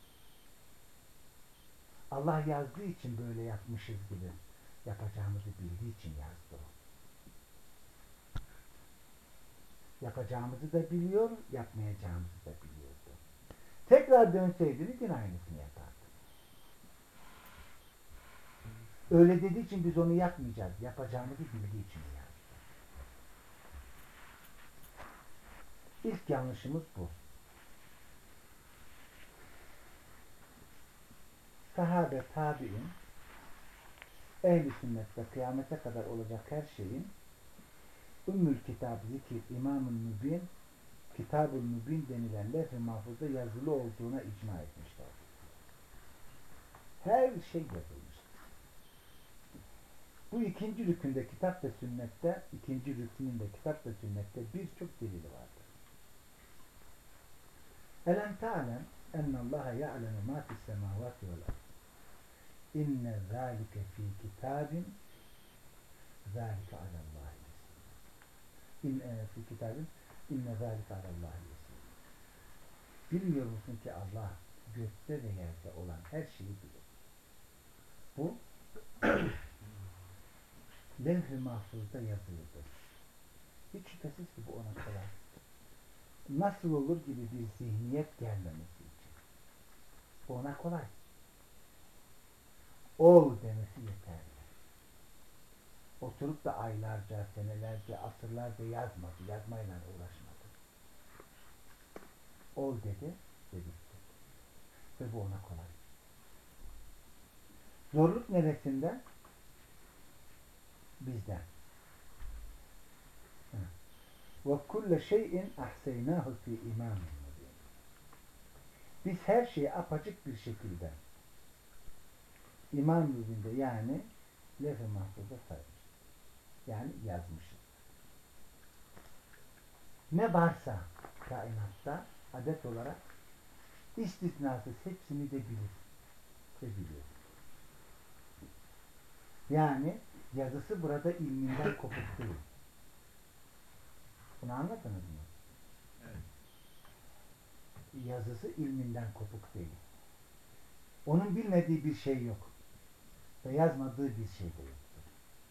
Allah yazdığı için böyle yapmışız gibi yapacağımızı bildiği için yazdı o. Yapacağımızı da biliyor, yapmayacağımızı da biliyordu. Tekrar dönseydi yine aynısını yapardı. Öyle dediği için biz onu yapmayacağız. Yapacağımızı bildiği için yazdı. İlk yanlışımız bu. Sahabe, tabi'in ehl-i sünnette kıyamete kadar olacak her şeyin Ümmül Kitab, Zikir, İmam-ül Mübin, Kitab-ül Mübin denilen levh-i mahfuzda yazılı olduğuna icma etmişler. Her şey yazılmış. Bu ikinci rükünde kitap ve sünnette, ikinci rükünün de kitap ve sünnette birçok delili vardır. Elem ta'lem ennallaha ya'lemu ma fis semavati vel ard. İnne zâlike fî kitâbin zâlike alallâhi yesîr. Fî kitâbin inne zâlike alallâhi yesîr. Bilmiyor musun ki Allah gökte ve yerde olan her şeyi bilir. Bu levh-i mahfuzda yazılıdır. Hiç şüphesiz ki bu ona kolay. Nasıl olur gibi bir zihniyet gelmemesi için. Bu ona kolay. Ol demesi yeterli. Oturup da aylarca, senelerce, asırlarca yazmadı. Yazmayla uğraşmadı. Ol dedi ve bitti. Ve bu ona kolay. Zorluk neresinde? Bizden. Ve kulle şeyin ahseynahu fi imamin mubin. Biz her şeyi apaçık bir şekilde İmam Mübin'de yani Levh-i Mahfuz'da saymışız. Yani yazmışız. Ne varsa kainatta adet olarak istisnasız hepsini de bilir ve biliyor. Yani yazısı burada ilminden kopuk değil. Bunu anladınız mı? Evet. Yazısı ilminden kopuk değil. Onun bilmediği bir şey yok. Ve yazmadığı bir şey de yoktur.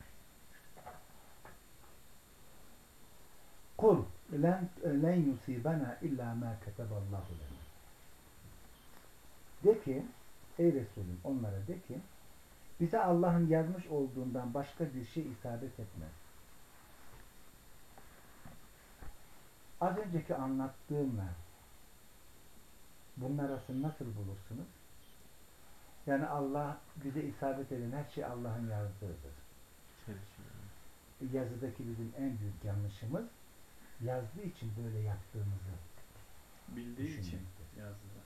Kul len yusibana illa ma kataballahu lena. De ki, ey Resulüm onlara de ki, bize Allah'ın yazmış olduğundan başka bir şey isabet etmez. Az önceki anlattığımla bunun arasını nasıl bulursunuz? Yani Allah bize isabet eden her şey Allah'ın yazdığıdır. Yazıdaki bizim en büyük yanlışımız yazdığı için böyle yaptığımızı Bildiği için düşünmektir. yazdı.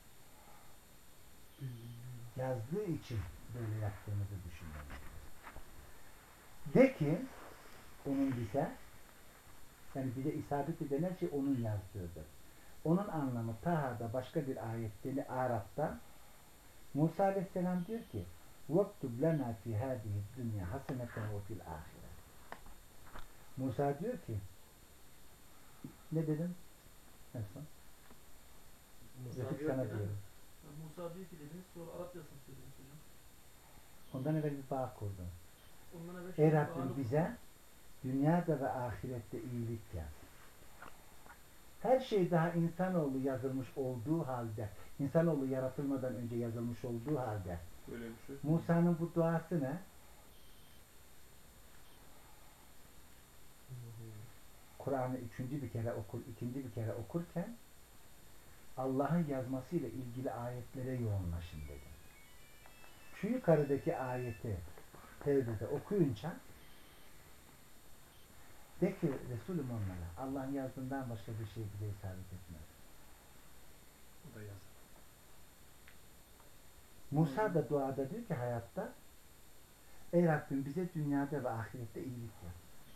Yazdığı için böyle yaptığımızı düşünmektir. De ki onun bize yani bize isabet eden her şey onun yazdığıdır. Onun anlamı Taha'da başka bir ayette Araf'ta Musa Aleyhisselam diyor ki وَاكْتُبْ لَنَا فِي هَذِهِ الدُّنْيَا حَسَنَةً وَفِي الْآخِرَةِ. Musa diyor ki ne dedim? En son. Musa Refik diyor sana ki, diyorum. Musa diyor ki dediniz, sonra Arapçasını söylediniz hocam. Ondan evvel bir bağ kurdum. Ondan evvel Ey şu Rabbim bağını- bize dünyada ve ahirette iyilik yaz. Her şey daha insanoğlu yazılmış olduğu halde, insanoğlu yaratılmadan önce yazılmış olduğu halde Böyle bir şey. Musa'nın bu duası ne? Kur'an'ı ikinci bir kere okurken Allah'ın yazmasıyla ilgili ayetlere yoğunlaşın dedi. Şu yukarıdaki ayeti Tevbe'de okuyunca de ki Resulüm onlara Allah'ın yazdığından başka bir şey bize isabet etmez. O da yazdı. Musa da duada diyor ki hayatta ey Rabbim bize dünyada ve ahirette iyilik yap.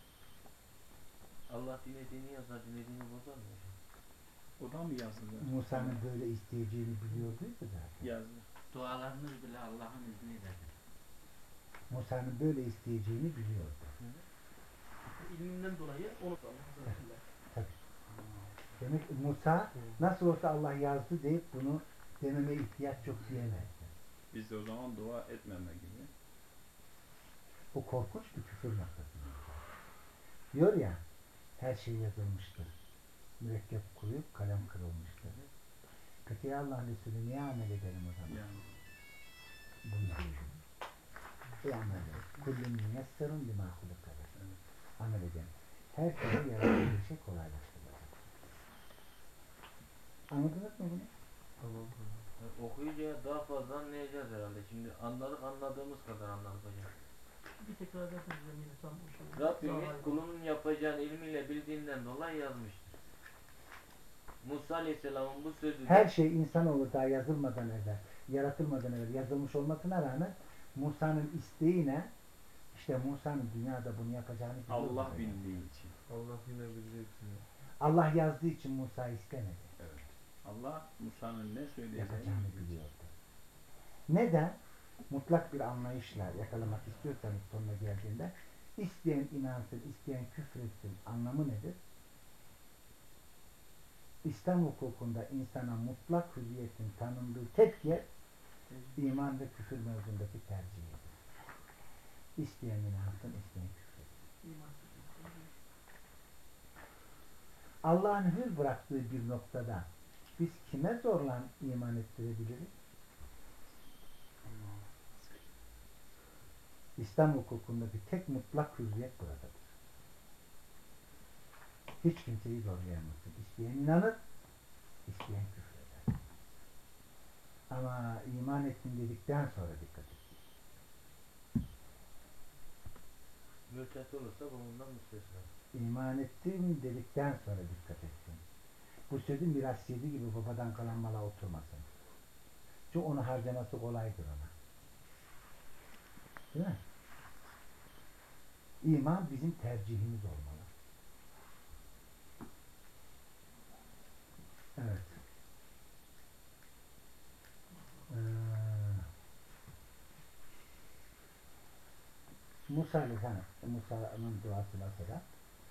Allah dilediğini yazar, dilediğini bozar mı hocam? O da mı yazdı? Musa'nın böyle isteyeceğini biliyordu ki zaten. Yazdı. Dualarınız bile Allah'ın izniyle. Musa'nın böyle isteyeceğini biliyordu. ilminden dolayı onu Allah. Demek ki Musa nasıl olsa Allah yazdı deyip bunu dememe ihtiyaç yok diyemezdi. Biz de o zaman dua etmeme gibi. O korkunç bir küfür noktasında. Diyor ya her şey yazılmıştır. Mürekkep kuruyup kalem kırılmıştır. Peki ya Allah'ın Resulü niye amel edelim o zaman? Yani Bunlar. Ey amel edelim. Kullun müyesserun lima hulukada. Amel edelim. Her şeyi yarattığı şey kolaylaştırılacak. Anladınız mı bunu? Tamam. Yani okuyunca daha fazla anlayacağız herhalde. Şimdi anladığımız kadar anladık hocam. Bir tekrar ederseniz hocam yine tam o şey. Rabbimiz Daha- kulunun yapacağını ilmiyle bildiğinden dolayı yazmıştır. Musa Aleyhisselam'ın bu sözü de Her şey insanoğlu daha yazılmadan evvel, yaratılmadan evvel yazılmış olmasına rağmen Musa'nın isteğine işte Musa'nın dünyada bunu yapacağını biliyordu. Allah Yani. bildiği için. Allah yine bilecek mi? Allah yazdığı için Musa istemedi. Evet. Allah Musa'nın ne söyleyeceğini Yapacağını biliyor. biliyordu. Neden? Mutlak bir anlayışla yakalamak istiyorsanız sonuna geldiğinde isteyen inansın, isteyen küfretsin anlamı nedir? İslam hukukunda insana mutlak hürriyetin tanındığı tek yer iman ve küfür mevzundaki tercihidir. İsteyen inansın, isteyen küfretsin. İman. Allah'ın hür bıraktığı bir noktada biz kime zorla iman ettirebiliriz? İslam hukukundaki tek mutlak hürriyet buradadır. Hiç kimseyi zorlayamazsın. İsteyen inanır, isteyen küfreder. Ama iman ettin dedikten sonra dikkat et. mürtet olursa bundan müstesna. İman ettim dedikten sonra dikkat etsin. Bu sözü miras yedi gibi babadan kalan mala oturmasın. Çünkü onu harcaması kolaydır ona. Değil mi? İman bizim tercihimiz olmalı. Evet. Musa'nın duası mesela.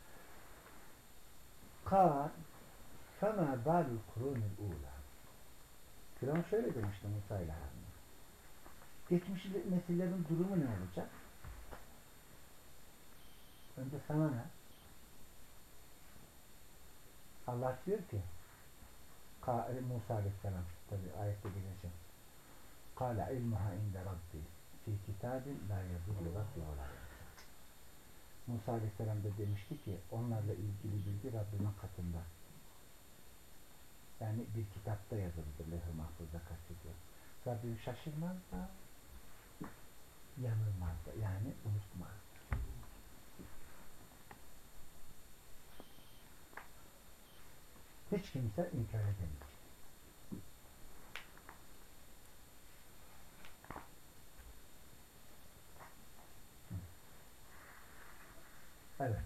Kâl فَمَا بَالُ الْقُرُونِ الْعُولَى. Firavun şöyle demişti Musa ile Harun'a. Geçmiş nesillerin durumu ne olacak? Önce sana ne? Allah diyor ki Musa Aleyhisselam tabi ayette gelecek. Kâle ilmuha inde rabbi fi kitabin la yadullu rabbi ve la yansa. Musa Aleyhisselam da demişti ki onlarla ilgili bilgi Rabbimin katında. Yani bir kitapta yazılıdır. Levh-i Mahfuz'da kastediyor. Rabbim şaşırmaz da yanılmaz da. Yani unutmaz. Hiç kimse inkar edemez. Evet.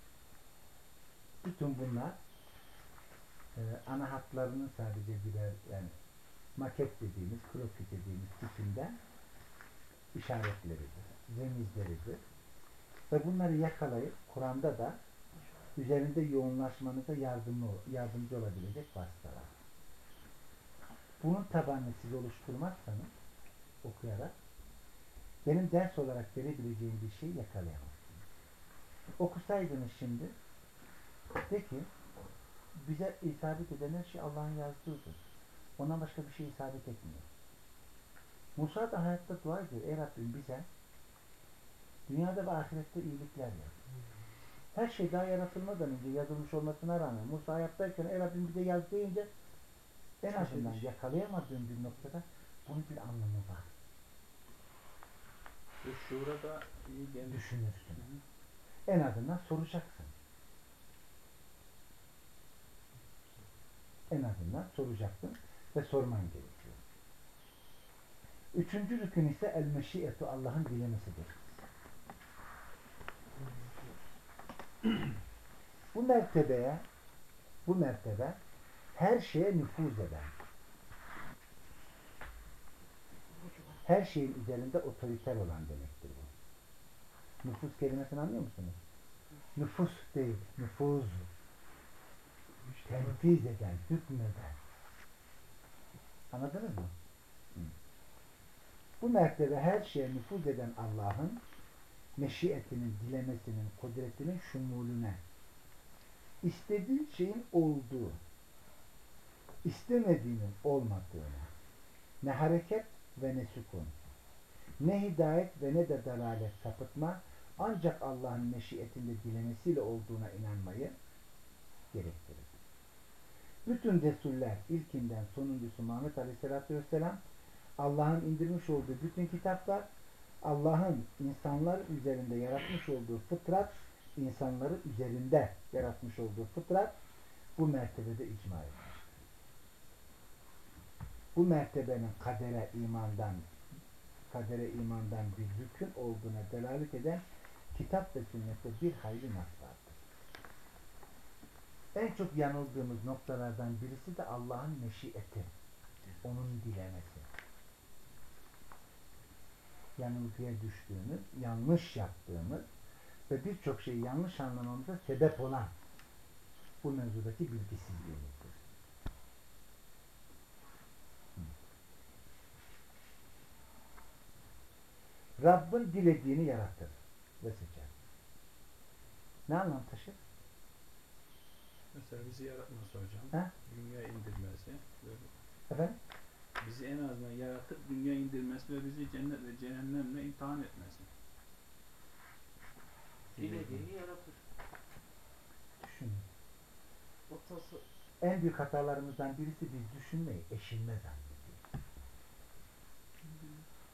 Bütün bunlar ana hatlarının sadece birer yani maket dediğimiz, kroki dediğimiz biçimden işaretleridir, remizleridir. Ve bunları yakalayıp Kur'an'da da üzerinde yoğunlaşmanıza yardımcı olabilecek vasıtalar. Bunun tabanını siz oluşturmazsanız okuyarak benim ders olarak verebileceğim bir şey yakalayamazsınız. Okusaydınız şimdi de ki bize isabet eden her şey Allah'ın yazdığıdır. Ondan başka bir şey isabet etmiyor. Musa da hayatta dua ediyor. Ey Rabbim bize dünyada ve ahirette iyilikler yap. Her şey daha yaratılmadan önce yazılmış olmasına rağmen Musa hayattayken Ey Rabbim bize yaz deyince en azından yakalayamadığım bir noktada bunun bir anlamı var. Bu şurada iyi gelmiş. Düşünürsün. En azından soracaksın. En azından soracaksın ve sorman gerekiyor. Üçüncü rükün ise el-meşiyetu Allah'ın dilemesidir. Bu mertebe her şeye nüfuz eden, her şeyin üzerinde otoriter olan demektir bu. Nüfuz kelimesini anlıyor musunuz? Nüfus değil, nüfuz. Tenfiz eden, hükmeden. Anladınız mı? Bu mertebe her şeye nüfuz eden Allah'ın meşiyetinin, dilemesinin, kudretinin şumulüne, istediği şeyin olduğu, istemediğinin olmadığına, ne hareket ve ne sükun, ne hidayet ve ne de dalalet sapıtma ancak Allah'ın meşiyetinde dilemesiyle olduğuna inanmayı gerektirir. Bütün Resuller ilkinden sonuncusu Muhammed Aleyhisselatü Vesselam Allah'ın indirmiş olduğu bütün kitaplar Allah'ın insanlar üzerinde yaratmış olduğu fıtrat insanları üzerinde yaratmış olduğu fıtrat bu mertebede icma etmiştir. Bu mertebenin kadere imandan bir rükün olduğuna delalet eden kitap ve sünnette bir hayli nas vardır. En çok yanıldığımız noktalardan birisi de Allah'ın meşiyeti. Onun dilemesi. Yanılgıya düştüğümüz, yanlış yaptığımız ve birçok şeyi yanlış anlamamıza sebep olan bu mevzudaki bilgisizliğimizdir. Rabbin dilediğini yaratır ve seçer. Ne anlam taşır? Mesela bizi yaratması hocam. He? Dünya indirmesi. Böyle. Efendim? Bizi en azından yaratıp dünya indirmesi ve bizi cennet ve cehennemle imtihan etmesi. Dilediğini yaratır. Düşünün. En büyük hatalarımızdan birisi biz düşünmeyi eşinme zannediyoruz.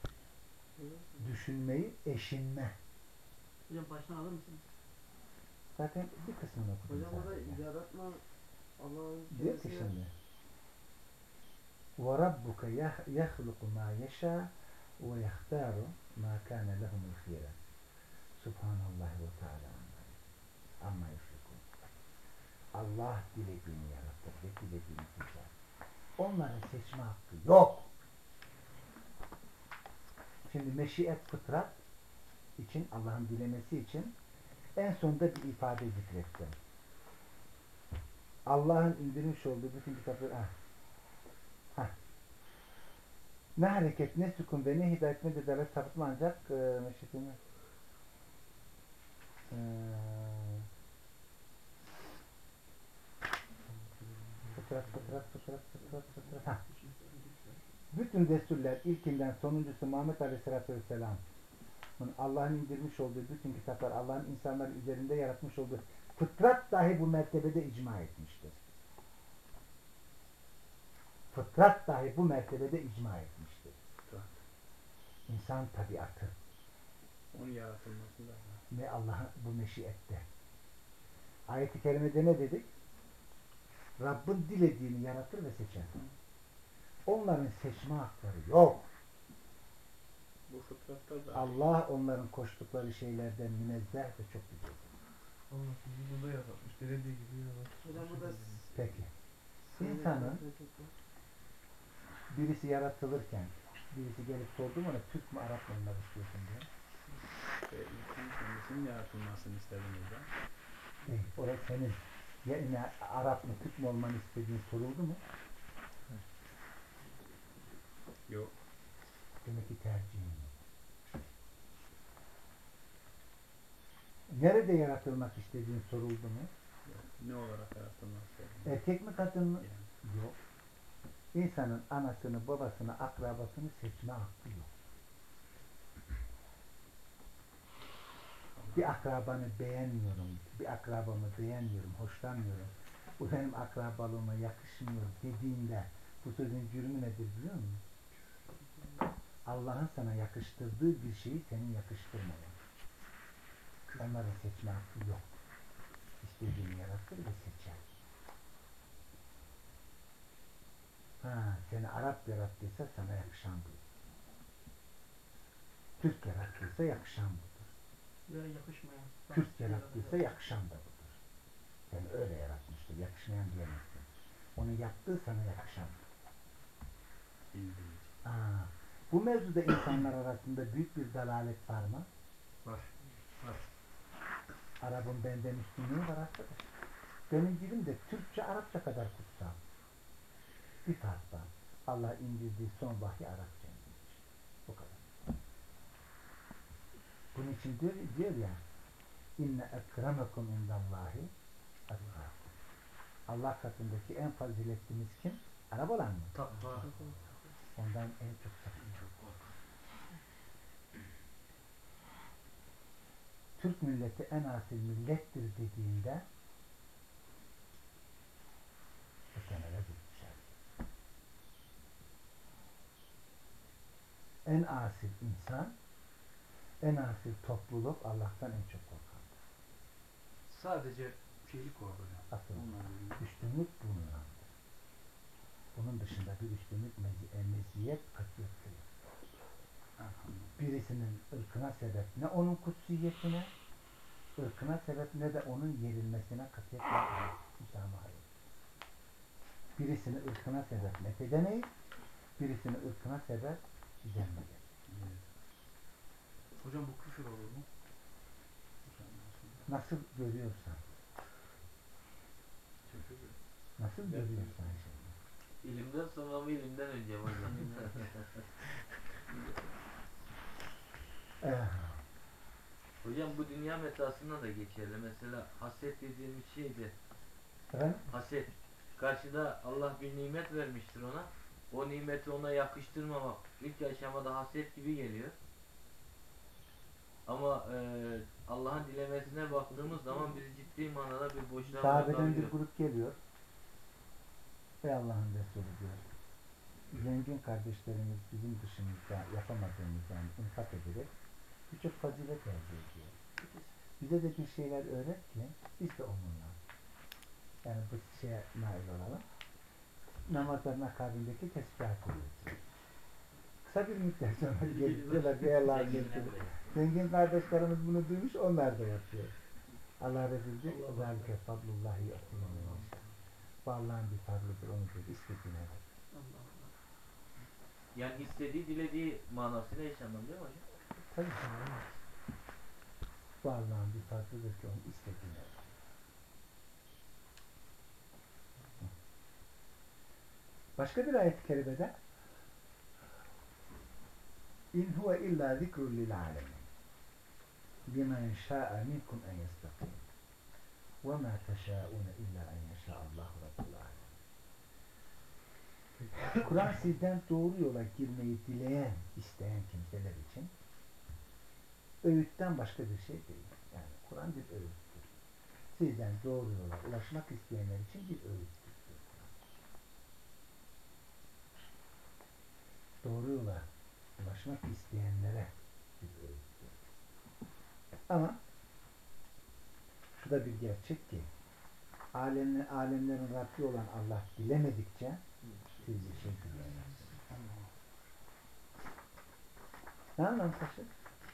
Düşünmeyi eşinme. Hocam baştan alır mısınız? Zaten bir kısmını okudum Hocam orada sadece. yaratma Allah'ın Diyor ki kendisine şimdi وَرَبُّكَ يَخْلُقُ مَا يَشَاءُ وَيَخْتَارُ مَا كَانَ لَهُمُ الْخِيرَ Subhanallah ve Teala amma yüşrikûn. Allah dilediğini yaratır ve dilediğini seçer. Onların seçme hakkı yok. Şimdi meşiyet fıtrat için, Allah'ın dilemesi için en sonunda bir ifade zikrettim. Allah'ın indirmiş olduğu bütün kitapları ne hareket, ne sükun ve ne hidayet, ne de delalet sapıtma ancak meşiyetini fıtrat. Bütün Resuller ilkinden sonuncusu Muhammed Aleyhisselatü Vesselam'ın Allah'ın indirmiş olduğu bütün kitaplar Allah'ın insanlar üzerinde yaratmış olduğu fıtrat dahi bu mertebede icma etmiştir. Fıtrat dahi bu mertebede icma etmiştir. Fıtrat. İnsan tabiatı Onun yaratılmasında. ve Allah'ın bu meşiyette. Ayet-i kerimede ne dedik? Rabbin dilediğini yaratır ve seçer. Onların seçme hakları yok. Bu fıtratta da Allah onların koştukları şeylerden münezzeh ve çok güzel. Allah bizi burada yaratmış. Dilediği gibi yaratmış. hocam burada Peki. İnsanın birisi yaratılırken birisi gelip sordu mu ona Türk mü Arap mı olmak istiyorsun diye. insan kendisinin yaratılmasını istediğinizde Orası senin ya yine Arap mı Türk mü olmanı istediğin soruldu mu? yok. Demek ki tercihin yok. Nerede yaratılmak istediğin soruldu mu? Ne olarak yaratılması istediğiniz? Erkek mi kadın mı? Yani. Yok. İnsanın anasını, babasını, akrabasını seçme hakkı yok. Bir akrabanı beğenmiyorum, bir akrabamı beğenmiyorum, hoşlanmıyorum. Bu benim akrabalığıma yakışmıyor dediğinde bu sözün cürmü nedir biliyor musun? Allah'ın sana yakıştırdığı bir şeyi senin yakıştırmaman. Onların seçme hakkı yok. İstediğini yaratır ve seçer. Seni Arap yarattıysa sana yakışan bu. Türk yarattıysa yakışan budur. Veya yakışmayan. Kürt yarattıysa yakışan da budur. Yani öyle yaratmıştır. Yakışmayan diyemezsin. Onu yaptığı sana yakışan. Bildiğiniz. Bu mevzuda insanlar arasında büyük bir dalalet var mı? Var. Arap'ın benden üstünlüğü var arkadaş. Benim dilim de Türkçe Arapça kadar kutsal. Bir fark var. Allah indirdiği son vahyi Arapça indirmiş. Bu kadar. Bunun için diyor ya inne ekremekum indallahi etkakum. Allah katındaki en faziletlimiz kim? Arap olan mı? Takva. Ondan en çok sakın. Türk milleti en asil millettir dediğinde bu seneler bitmişler. En asil insan, en asil topluluk Allah'tan en çok korkandır. Sadece şeylik var hocam. Asıl Onlar üstünlük bununlandır. Bunun dışında bir üstünlük meziyet katiyet değil. Birisinin ırkına sebep ne onun kutsiyetine, ırkına sebep ne de onun yerilmesine katiyet yapmayız. Müsamaha yok. Birisini ırkına sebep net edemeyiz, birisini ırkına sebep düzenlemeyiz. Hocam bu küfür olur mu? Nasıl görüyorsan, nasıl görüyorsan şimdi. İlimden sonra mı ilimden önce mi hocam? Hocam bu dünya metasında da geçerli. Mesela haset dediğimiz şeydi. Efendim? Haset. Karşıda Allah bir nimet vermiştir ona. O nimeti ona yakıştırmamak ilk aşamada haset gibi geliyor. Ama Allah'ın dilemesine baktığımız zaman bizi ciddi manada bir boşluğa Sahabeden bir bırakabiliyor. grup geliyor. Ey Allah'ın Resulü diyor. Zengin kardeşlerimiz bizim dışımızda yapamadığımızdan infak ederek birçok fazilet elde ediyor. Bize de bir şeyler öğret ki biz de onunla. Yani bu şeye nail olalım. Namazların akabindeki tesbihatı öğretiyor. Kısa bir müddet sonra gelip bir Allah'ın getiriyor. Zengin kardeşlerimiz bunu duymuş, onlar da yapıyor. Allah Resulü diyor, "Zalike fadlullahi yu'tihi." Bu Allah'ın bir fadlıdır, onu diyor, istediğine verir. Allah Allah. Yani istediği, dilediği manasıyla eş anlamlı değil mi hocam? Tabii ki. Bu Allah'ın bir fadlıdır ki onu istediğine verir. Başka bir ayet-i kerimede İn huve illa zikrun lil alemin limen şa'a minkum en yestakim ve ma teşâ'une illa en yeşâ'allahu rabbul alemin. Kur'an sizden doğru yola girmeyi dileyen, isteyen kimseler için öğütten başka bir şey değil. Yani Kur'an bir öğüttür. Sizden doğru yola ulaşmak isteyenler için bir öğüttür. Doğru yola ulaşmak isteyenlere bir öğüttür. Ama şu da bir gerçek ki alemlerin Rabbi olan Allah dilemedikçe siz bir şey dileyemezsiniz. Ne anlam taşır?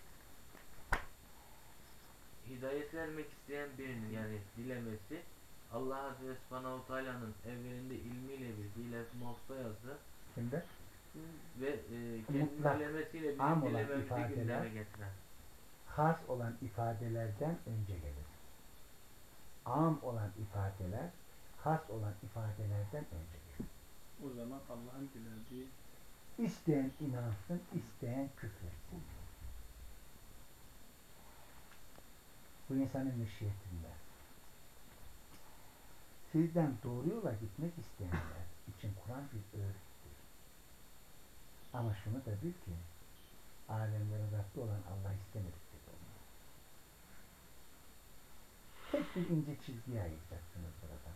Hidayet vermek isteyen birinin yani dilemesi Allah Azze ve Subhanahu Teala'nın evvelinde ilmiyle bildiği lef-i mahfusta yazdı Şimdi ve kendi mutlak, dilemesiyle am bizim olan dilememizi ifadeler, gündeme getiren. has olan ifadelerden önce gelir. Am olan ifadeler, has olan ifadelerden önce gelir. O zaman Allah'ın dilediği İsteyen inansın, isteyen küfretsin. Bu insanın meşiyetinde. Sizden doğru yola gitmek isteyenler için Kur'an bir öğüttür. Ama şunu da bil ki alemlerin Rabbi olan Allah istemedikçe de olmaz. Tek bir ince çizgiye ayıracaksınız burada.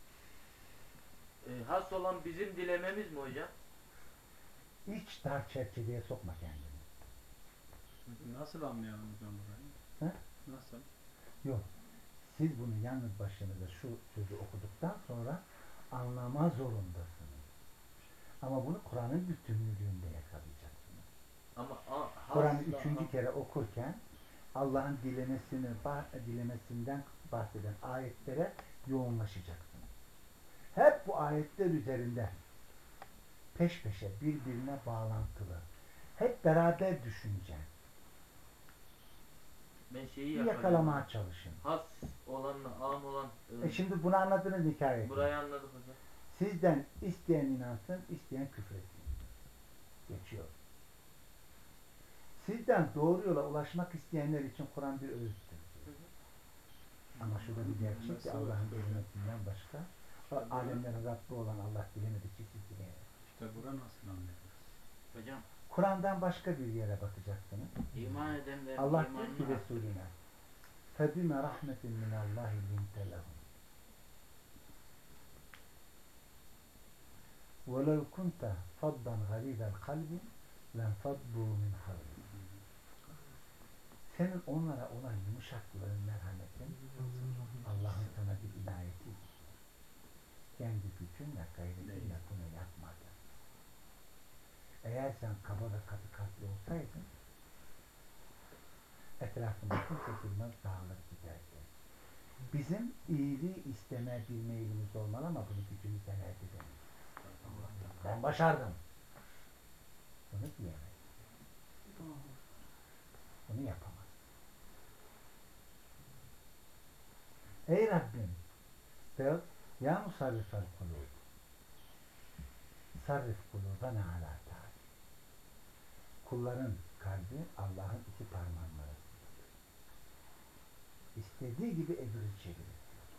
Has olan bizim dilememiz mi hocam? İç dar çerçeveye sokma kendini. nasıl anlayalım hocam burayı? He? Nasıl? Yok. Siz bunu yalnız başınıza şu sözü okuduktan sonra anlama zorundasınız. Ama bunu Kur'an'ın bütünlüğünde yakalayacaksınız. Ama Kur'an'ı üçüncü kere okurken Allah'ın dilemesinden bahseden ayetlere yoğunlaşacaksınız. Hep bu ayetler üzerinde peş peşe birbirine bağlantılı. Hep beraber düşüneceksin. ben şeyi Yakalamaya çalışın. Has olanla am olan Şimdi bunu anladınız hikayeyi. burayı anladık hocam. Sizden isteyen inansın, isteyen küfretsin. Geçiyor. Sizden doğru yola ulaşmak isteyenler için Kur'an bir öğüttür. Ama şurada bir gerçek ki Allah'ın dilemesinden başka alemlerin Rabbi olan Allah dilemedikçe siz dileyemezsiniz. İşte bura nasıl anlıyoruz? Hocam Kur'an'dan başka bir yere bakacaksınız. iman edenlerin Allah diyor imanını ki Resulüne فَبِمَ رَحْمَةٍ مِنَ اللّٰهِ لِنْتَ لَهُمْ وَلَوْ كُنْتَ فَضًّا غَلِيظَ الْقَلْبِ لَنْفَضُّوا مِنْ حَوْلِكَ. Senin onlara olan yumuşaklığın, merhametin Allah'ın sana bir inayeti. Kendi gücünle, gayretinle bunu yapmadı. Eğer sen kaba ve katı kalpli olsaydın etrafında kimse durmaz, dağılır giderdi. Bizim iyiliği isteme bir meylimiz olmalı ama bunu gücümüzden elde edemeyiz. Ben başardım. Bunu diyemeyiz. Bunu yapamaz. Ey Rabbim, der ya musarrifel kulub, sarrif kulubana ala ta'at. Kulların kalbi Allah'ın iki parmağının arasındadır. İstediği gibi evirir çevirir.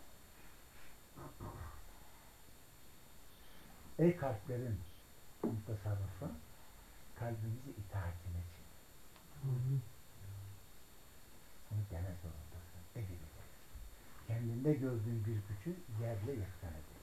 Ey kalplerin mutasarrıfı, kalbimizi itaatine çevir. Bunu dene zorundasın. Evirir. Kendinde gördüğün bir gücü yerle yeksan eder.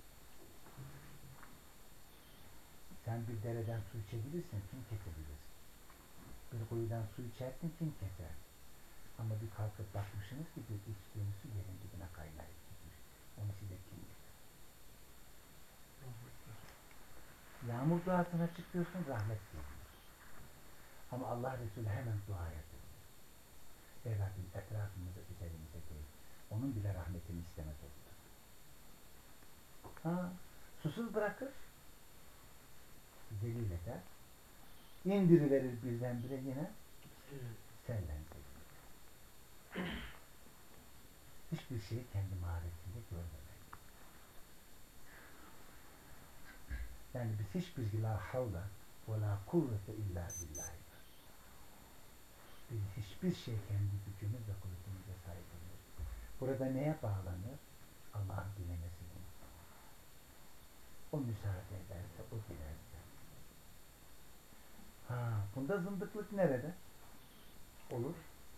Sen bir dereden su içebilirsin, kim kesebilir? Bir kuyudan su içersin, kim keser? Ama bir kalkıp bakmışsınız ki bir içtiğiniz su yerin dibine kaynayıp gitmiş. Onu size kim bilir? Yağmur duasına çıkıyorsun, rahmet geliyor. Ama Allah Resulü hemen dua ediyor. Ey Rabbim etrafımızı üzerimize değil. Onun bile rahmetini istemez oldu. Ha, susuz bırakır, zelil eder, indiriverir birdenbire yine sellenecek. Hiçbir şeyi kendi maharetinde görmemek. Yani biz hiçbir la havla ve la kuvvete illa billah. Biz hiçbir şey kendi gücümüz ve kuvvetimize sahip olmuyoruz. Burada neye bağlanır? Allah'ın dilemesi bunu. O müsaade ederse, o dilerse. Ha, bunda zındıklık nerede? Olur.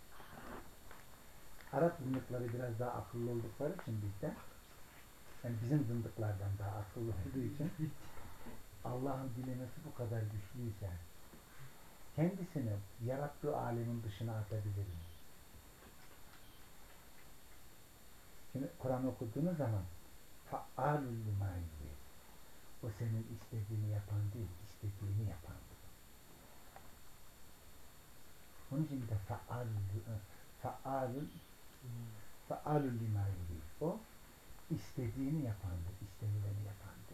Arap zındıkları biraz daha akıllı oldukları için bizden, yani bizim zındıklardan daha akıllı olduğu için Allah'ın dilemesi bu kadar güçlüyse kendisini yarattığı alemin dışına atabilir mi? Şimdi Kur'an okuduğunuz zaman fa'alul lima yurid. O senin istediğini yapan değil, istediğini yapandır. Onun için de fa'alul lima yurid. O istediğini yapandır, istenileni yapandır.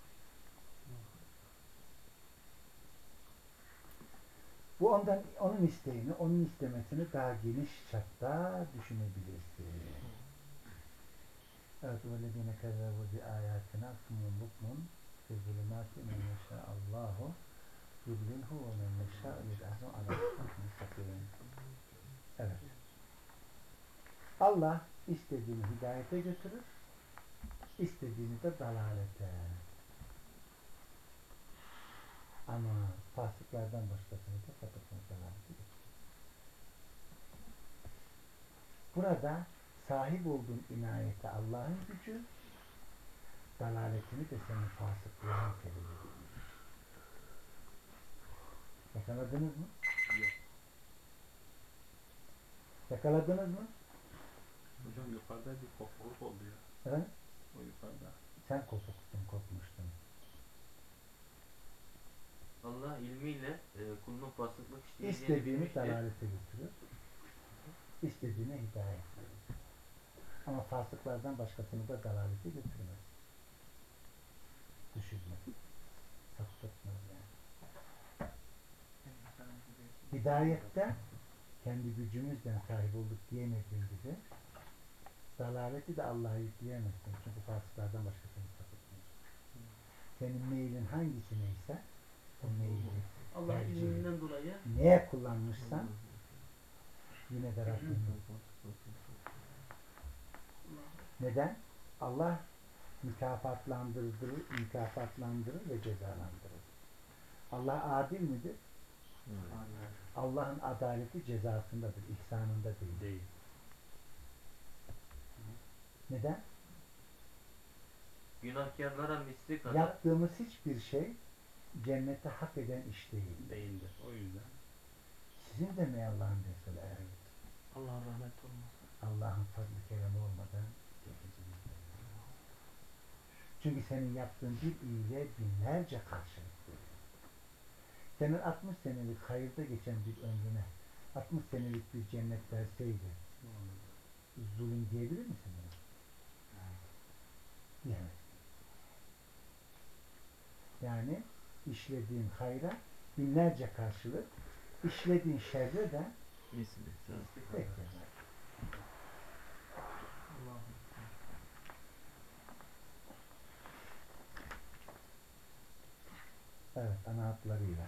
Bu onun isteğini, onun istemesini daha geniş çapta düşünebilirsin. Evet, وَالَّذِينَ كَذَّبُوا بِآيَاتِنَا ثُمَّ بُكْمٌ فِي الظُّلُمَاتِ مَنْ يَشَاءُ اللّٰهُ يُضْلِلْهُ وَمَنْ يَشَاءُ يَهْدِهُ عَلَى صِرَاطٍ مُسْتَقِيمٍ. Evet. Allah istediğini hidayete götürür, istediğini de dalalete. Ama fasıklardan başkasını da sapıklığa dalalete götürür. Burada sahip olduğun inayete Allah'ın gücü, dalaletini de senin fasıklığın sebebi. Yakaladınız mı? Yok. Yakaladınız mı? Hocam yukarıda bir kopukluk oldu ya. Evet. O yukarıda. Sen kopmuştun. Allah ilmiyle kulunun fasıklık işleyeceğini İstediğini bilmiştir. dalalete götürür. İstediğine hidayet verir. Ama fasıklardan başkasını da dalalete götürmez. Düşürmez. Sapıtmaz yani. Hidayette kendi gücümüzden sahip olduk diyemediğin gibi dalaleti de Allah'a yükleyemezsin. Çünkü fasıklardan başkasını sapıtmıyor. Senin meylin hangisine ise o meyli Allah'ın tercih ilminden dolayı neye kullanmışsan yine de Rabbim. Neden? Allah mükafatlandırır ve cezalandırır. Allah adil midir? Allah'ın adaleti cezasındadır, ihsanında değil. Neden? Günahkarlara misli kadar Yaptığımız hiçbir şey cennete hak eden iş değil. Değildir. O yüzden. Sizin de mi Allah'ın Resulü? Evet. Allah'ın rahmeti olmasa. Allah'ın fazl-ı keremi olmadan çünkü senin yaptığın bir iyiliğe binlerce karşılık veriyor. Senin 60 senelik hayırda geçen bir ömrüne 60 senelik bir cennet verseydi zulüm diyebilir misin buna? Diyemez. Yani işlediğin hayra binlerce karşılık, işlediğin şerre de beklemez. Evet, ana hatlarıyla.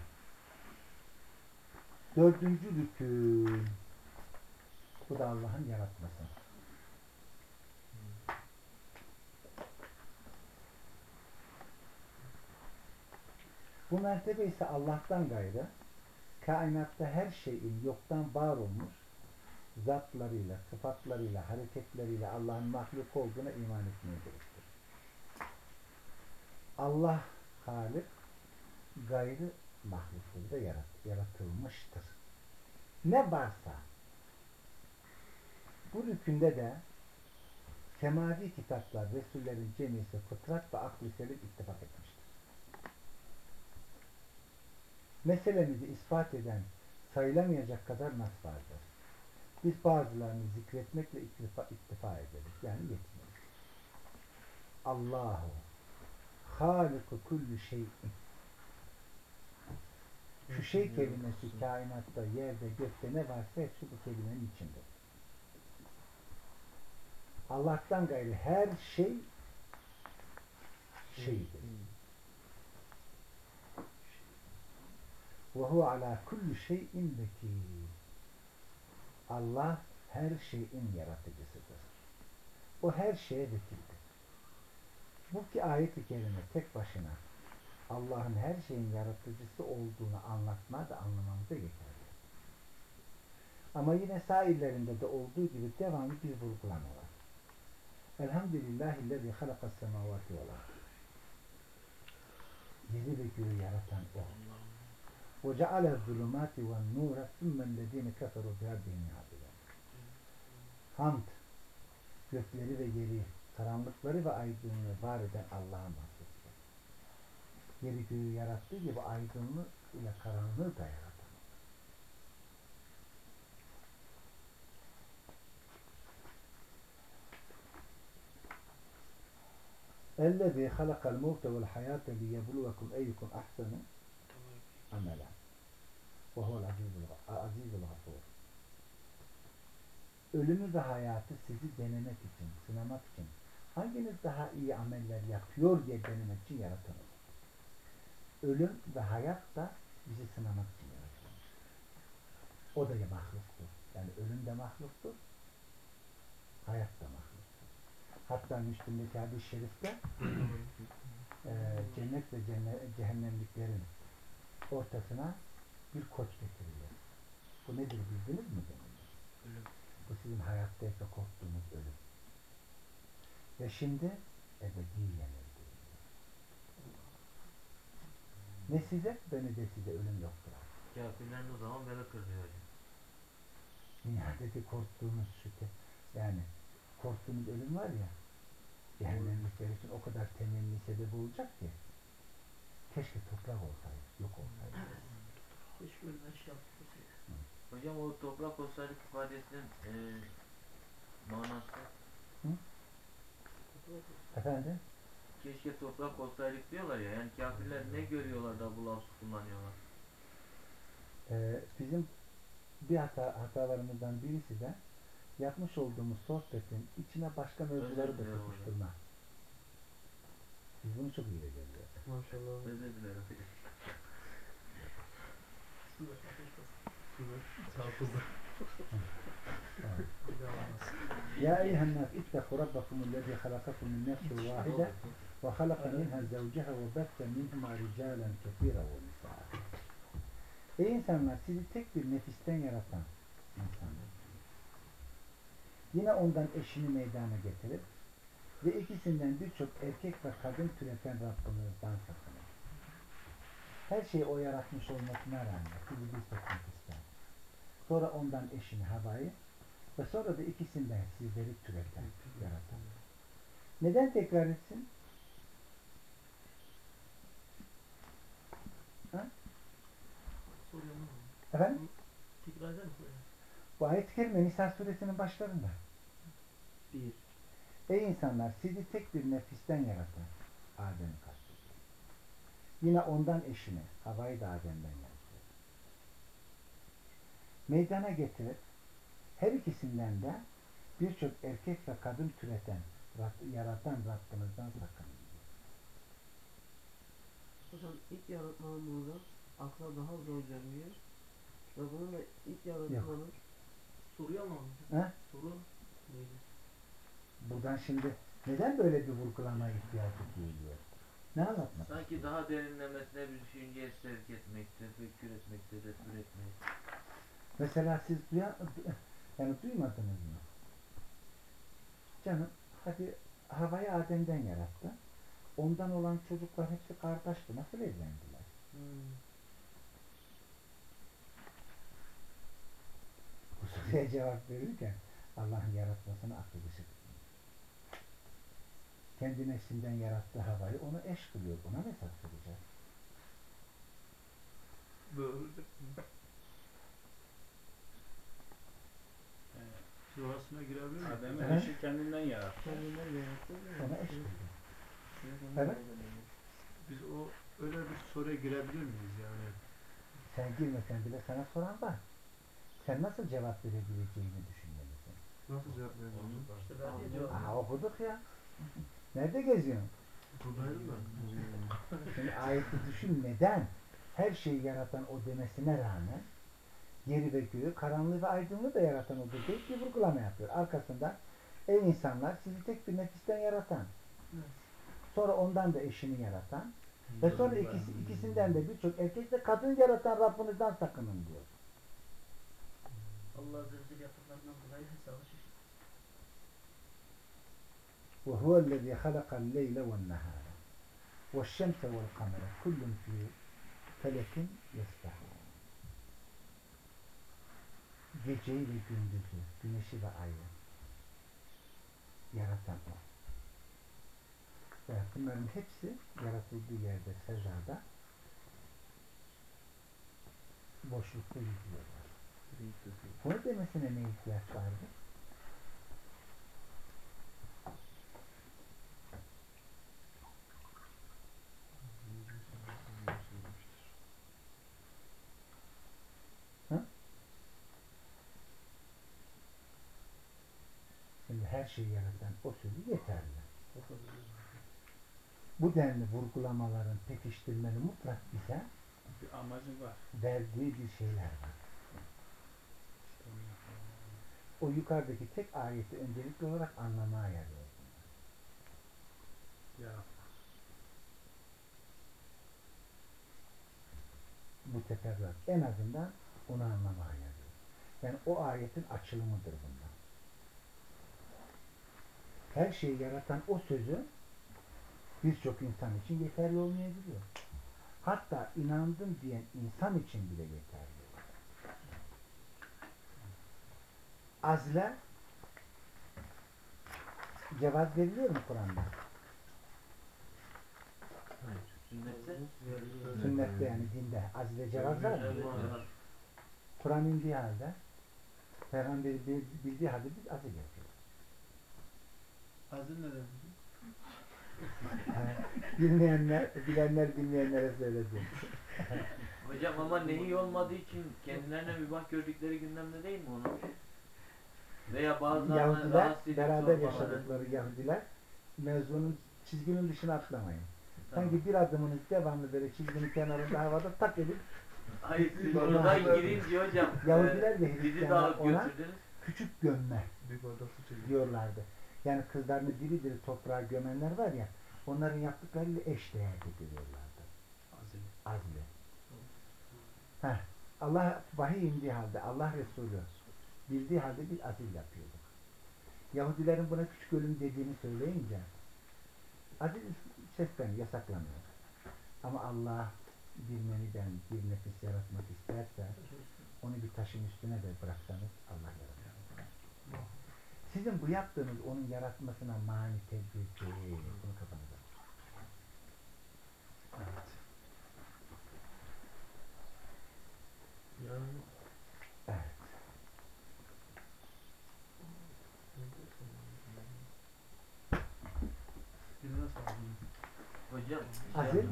4. rükün. Bu da Allah'ın yaratması. Bu mertebe ise Allah'tan gayrı kainatta her şeyin yoktan var olmuş zatlarıyla, sıfatlarıyla, hareketleriyle Allah'ın mahluk olduğuna iman etmeye gerektir. Allah Halik, gayrı mahlukları da yaratılmıştır. Ne varsa Bu rükünde de semavi kitaplar, Resullerin cemisi fıtrat ve aklı selim ittifak etmiştir. Meselemizi ispat eden sayılamayacak kadar nas vardır. Biz bazılarını zikretmekle iktifa ederiz. Yani yetmeyiz. Allahu haliku kulli şeyin. Şu şey kelimesi kainatta, yerde, gökte ne varsa hepsi bu kelimenin içinde. Allah'tan gayrı her şey şeydir. Ve huve ala kulli şeyin vekil. Allah her şeyin yaratıcısıdır. O her şeye vekildir. Bu ki ayet-i kerime tek başına Allah'ın her şeyin yaratıcısı olduğunu anlatma da anlamamıza yeterli. Ama yine sairlerinde de olduğu gibi devamlı bir vurgulama var. Elhamdülillahillezî halakas semâvâti vel ard. Yeri ve göğü yaratan O. وَجَعَلَ الظُّلُمَاتِ وَالنُّورَ ثُمَّ الَّذ۪ينَ كَفَرُوا بِرَبِّهِمْ يَعْدِلُونَ. Hamd, gökleri ve yeri, karanlıkları ve aydınlığı var eden Allah'a mahsustur. Yeri göğü yarattığı gibi aydınlığı ile karanlığı da yaratan. اَلَّذ۪ي خَلَقَ الْمَوْتَ وَالْحَيَاةَ لِيَبْلُوَكُمْ اَيُّكُمْ اَحْسَنُ amela. Ve huvel azizul gafur. Ölümü ve hayatı sizi denemek için, sınamak için, hanginiz daha iyi ameller yapıyor diye denemek için yaratan olur. Ölüm ve hayat da bizi sınamak için yaratılmış. O da mahluktur. Yani ölüm de mahluktur, hayat da mahluktur. Hatta Müslüm'deki hadis-i şerifte cennet ve cehennemliklerin ortasına bir koç getirilir. Bu nedir bildiniz mi? Ölüm. Bu sizin hayattaysa korktuğunuz ölüm. Ve şimdi ebediyen öldürülüyor. Ne size ne de size ölüm yoktur. Kafirlerin o zaman bela kırıyor hocam. Dünyadaki korktuğunuz şüphe, yani korktuğunuz ölüm var ya, cehennemlikler için o kadar temenni sebebi olacak ki keşke toprak olsaydı, yok olsaydı. Keşke öyle şey yapmasaydı. Hocam o toprak olsaydık ifadesinin manası Efendim? keşke toprak olsaydık diyorlar ya, yani kafirler ne görüyorlar da bu lafı kullanıyorlar. Bizim bir hatalarımızdan birisi de yapmış olduğumuz sohbetin içine başka mevzuları da Özür dilerim sokuşturma. Biz bunu çok iyi beceriyoruz. Maşallah. Özür dilerim. Çarpıldı. Ya eyyühennâs ittekû rabbakumüllezî halakakum min nefsin vâhide ve halaka minha zevceha ve bette minhuma ricalen kefîra ve nisâ'a. Ey insanlar, sizi tek bir nefisten yaratan insanlar. Yine ondan eşini meydana getirip ve ikisinden birçok erkek ve kadın türeten Rabbinizden sakının. Her şeyi o yaratmış olmasına rağmen sizi bir tek nefisten. Sonra ondan eşini Havva'yı ve sonra da ikisinden sizleri türeten, yaratan. Neden tekrar etsin? Ha? Soruyor mu? Efendim? Tekrar eder misin? Bu ayet-i kerime Nisa suresinin başlarında. 1. Ey insanlar, sizi tek bir nefisten yaratan Adem'i kastediyor. Yine ondan eşini, Havva'yı da Adem'den yarattı. Meydana getirip her ikisinden de birçok erkek ve kadın türeten, yaratan Rabbinizden sakının. Hocam ilk yaratmanın akla daha zor geliyor. Ve bunun da ilk yaratmanın soruyu anlamadım. He? Soru neydi? Buradan şimdi neden böyle bir vurgulamaya ihtiyacı duyuyor? Ne anlatmak Sanki istiyor? daha derinlemesine bir düşünceye sevk etmek, tefekkür etmek, tedebbür etmek. Mesela siz yani duymadınız mı? Canım, hadi Havva'yı Adem'den yarattı. Ondan olan çocuklar hepsi kardeşti. Nasıl evlendiler? Bu soruya cevap verirken Allah'ın yaratmasını aklı dışı kılıyor. Kendi nefsinden yarattığı havayı onu eş kılıyor. Ona mı hesap soracak? Doğrudur. Doğasına girebilir mi? Adem'i Evet. eşi kendinden yarattı. Kendinden yarattı. Ona eş kılıyor. Evet. Biz o öyle bir soruya girebilir miyiz yani? Sen girmesen bile sana soran var. Sen nasıl cevap verebileceğini düşünmelisin. Nasıl cevap veriyorsun? Onu da. İşte ben de cevap Aa, okuduk ya. Nerede geziyorsun? Buradayım ben. Şimdi ayeti düşün, neden? Her şeyi yaratan o demesine rağmen yeri ve göğü, karanlığı ve aydınlığı da yaratan odur deyip bir vurgulama yapıyor. Arkasından ey insanlar, sizi tek bir nefisten yaratan, sonra ondan da eşini yaratan ve sonra ikisinden de birçok erkek ve kadın yaratan Rabbinizden sakının diyor. Allah Azze ve Celle yaptıklarından dolayı hesabı şaşırır. وهو الذي خلق الليل والنهار والشمس والقمر كل في فلك يسبحون. Geceyi ve gündüzü, güneşi ve ayı yaratan o. Ve bunların hepsi yaratıldığı yerde, secada boşlukta yüzüyorlar. Bunu demesine ne ihtiyaç vardı? Şimdi her şeyi yaratan o sözü yeterli. Bu denli vurgulamaların, pekiştirmenin mutlak bize Bir amacı var. verdiği bir şeyler var. İşte onu yapalım. O yukarıdaki tek ayeti öncelikli olarak anlamaya yarıyor. Yaratmak. Bu teferruat en azından onu anlamaya yarıyor. Yani o ayetin açılımıdır bundan. Her şeyi yaratan o sözü birçok insan için yeterli olmayabiliyor. Hatta inandım diyen insan için bile yeterli. Azle cevaz veriliyor mu Kur'an'da? Sünnetse Sünnette yani dinde azle cevaz var mı? evet, evet. Kur'an indiği halde Peygamberi bildiği halde biz azil yapıyoruz. Azil ne demek? Bilmeyenler, bilenler bilmeyenlere söyledim. Hocam ama nehi olmadığı için kendilerine mübah gördükleri gündemde değil mi onu? Veya bazılarına Yahudiler, rahatsız edip beraber sormaları. yaşadıkları Yahudiler mevzunun çizginin dışına atlamayın. Tamam. Sanki bir adımınız devamlı böyle çizginin kenarında havada tak edip Hayır siz oradan girince hocam Yahudiler ve bizi Hristiyanlar dağıt ona götürdünüz. küçük gömme Bir bardak su çekiyor. diyorlardı. Yani kızlarını diri diri toprağa gömenler var ya, onların yaptıklarıyla eş değerde görüyorlardı. Azim. Azmi. Heh. Allah vahiy indiği halde, Allah Resulü bildiği halde biz azil yapıyorduk. Yahudilerin buna küçük ölüm dediğini söyleyince azil sesleniyor, yasaklanıyor. Ama Allah bir meniden bir nefis yaratmak isterse onu bir taşın üstüne de bıraksanız Allah yaratır. Sizin bu yaptığınız onun yaratmasına mani tedbir değil. Bunu kafanıza. Evet. Yani Evet. Birine sordum. Hocam Azil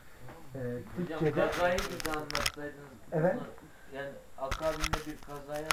Hocam Türkçe'de kazayı bize anlatsaydınız. Evet. Yani akabinde bir kazaya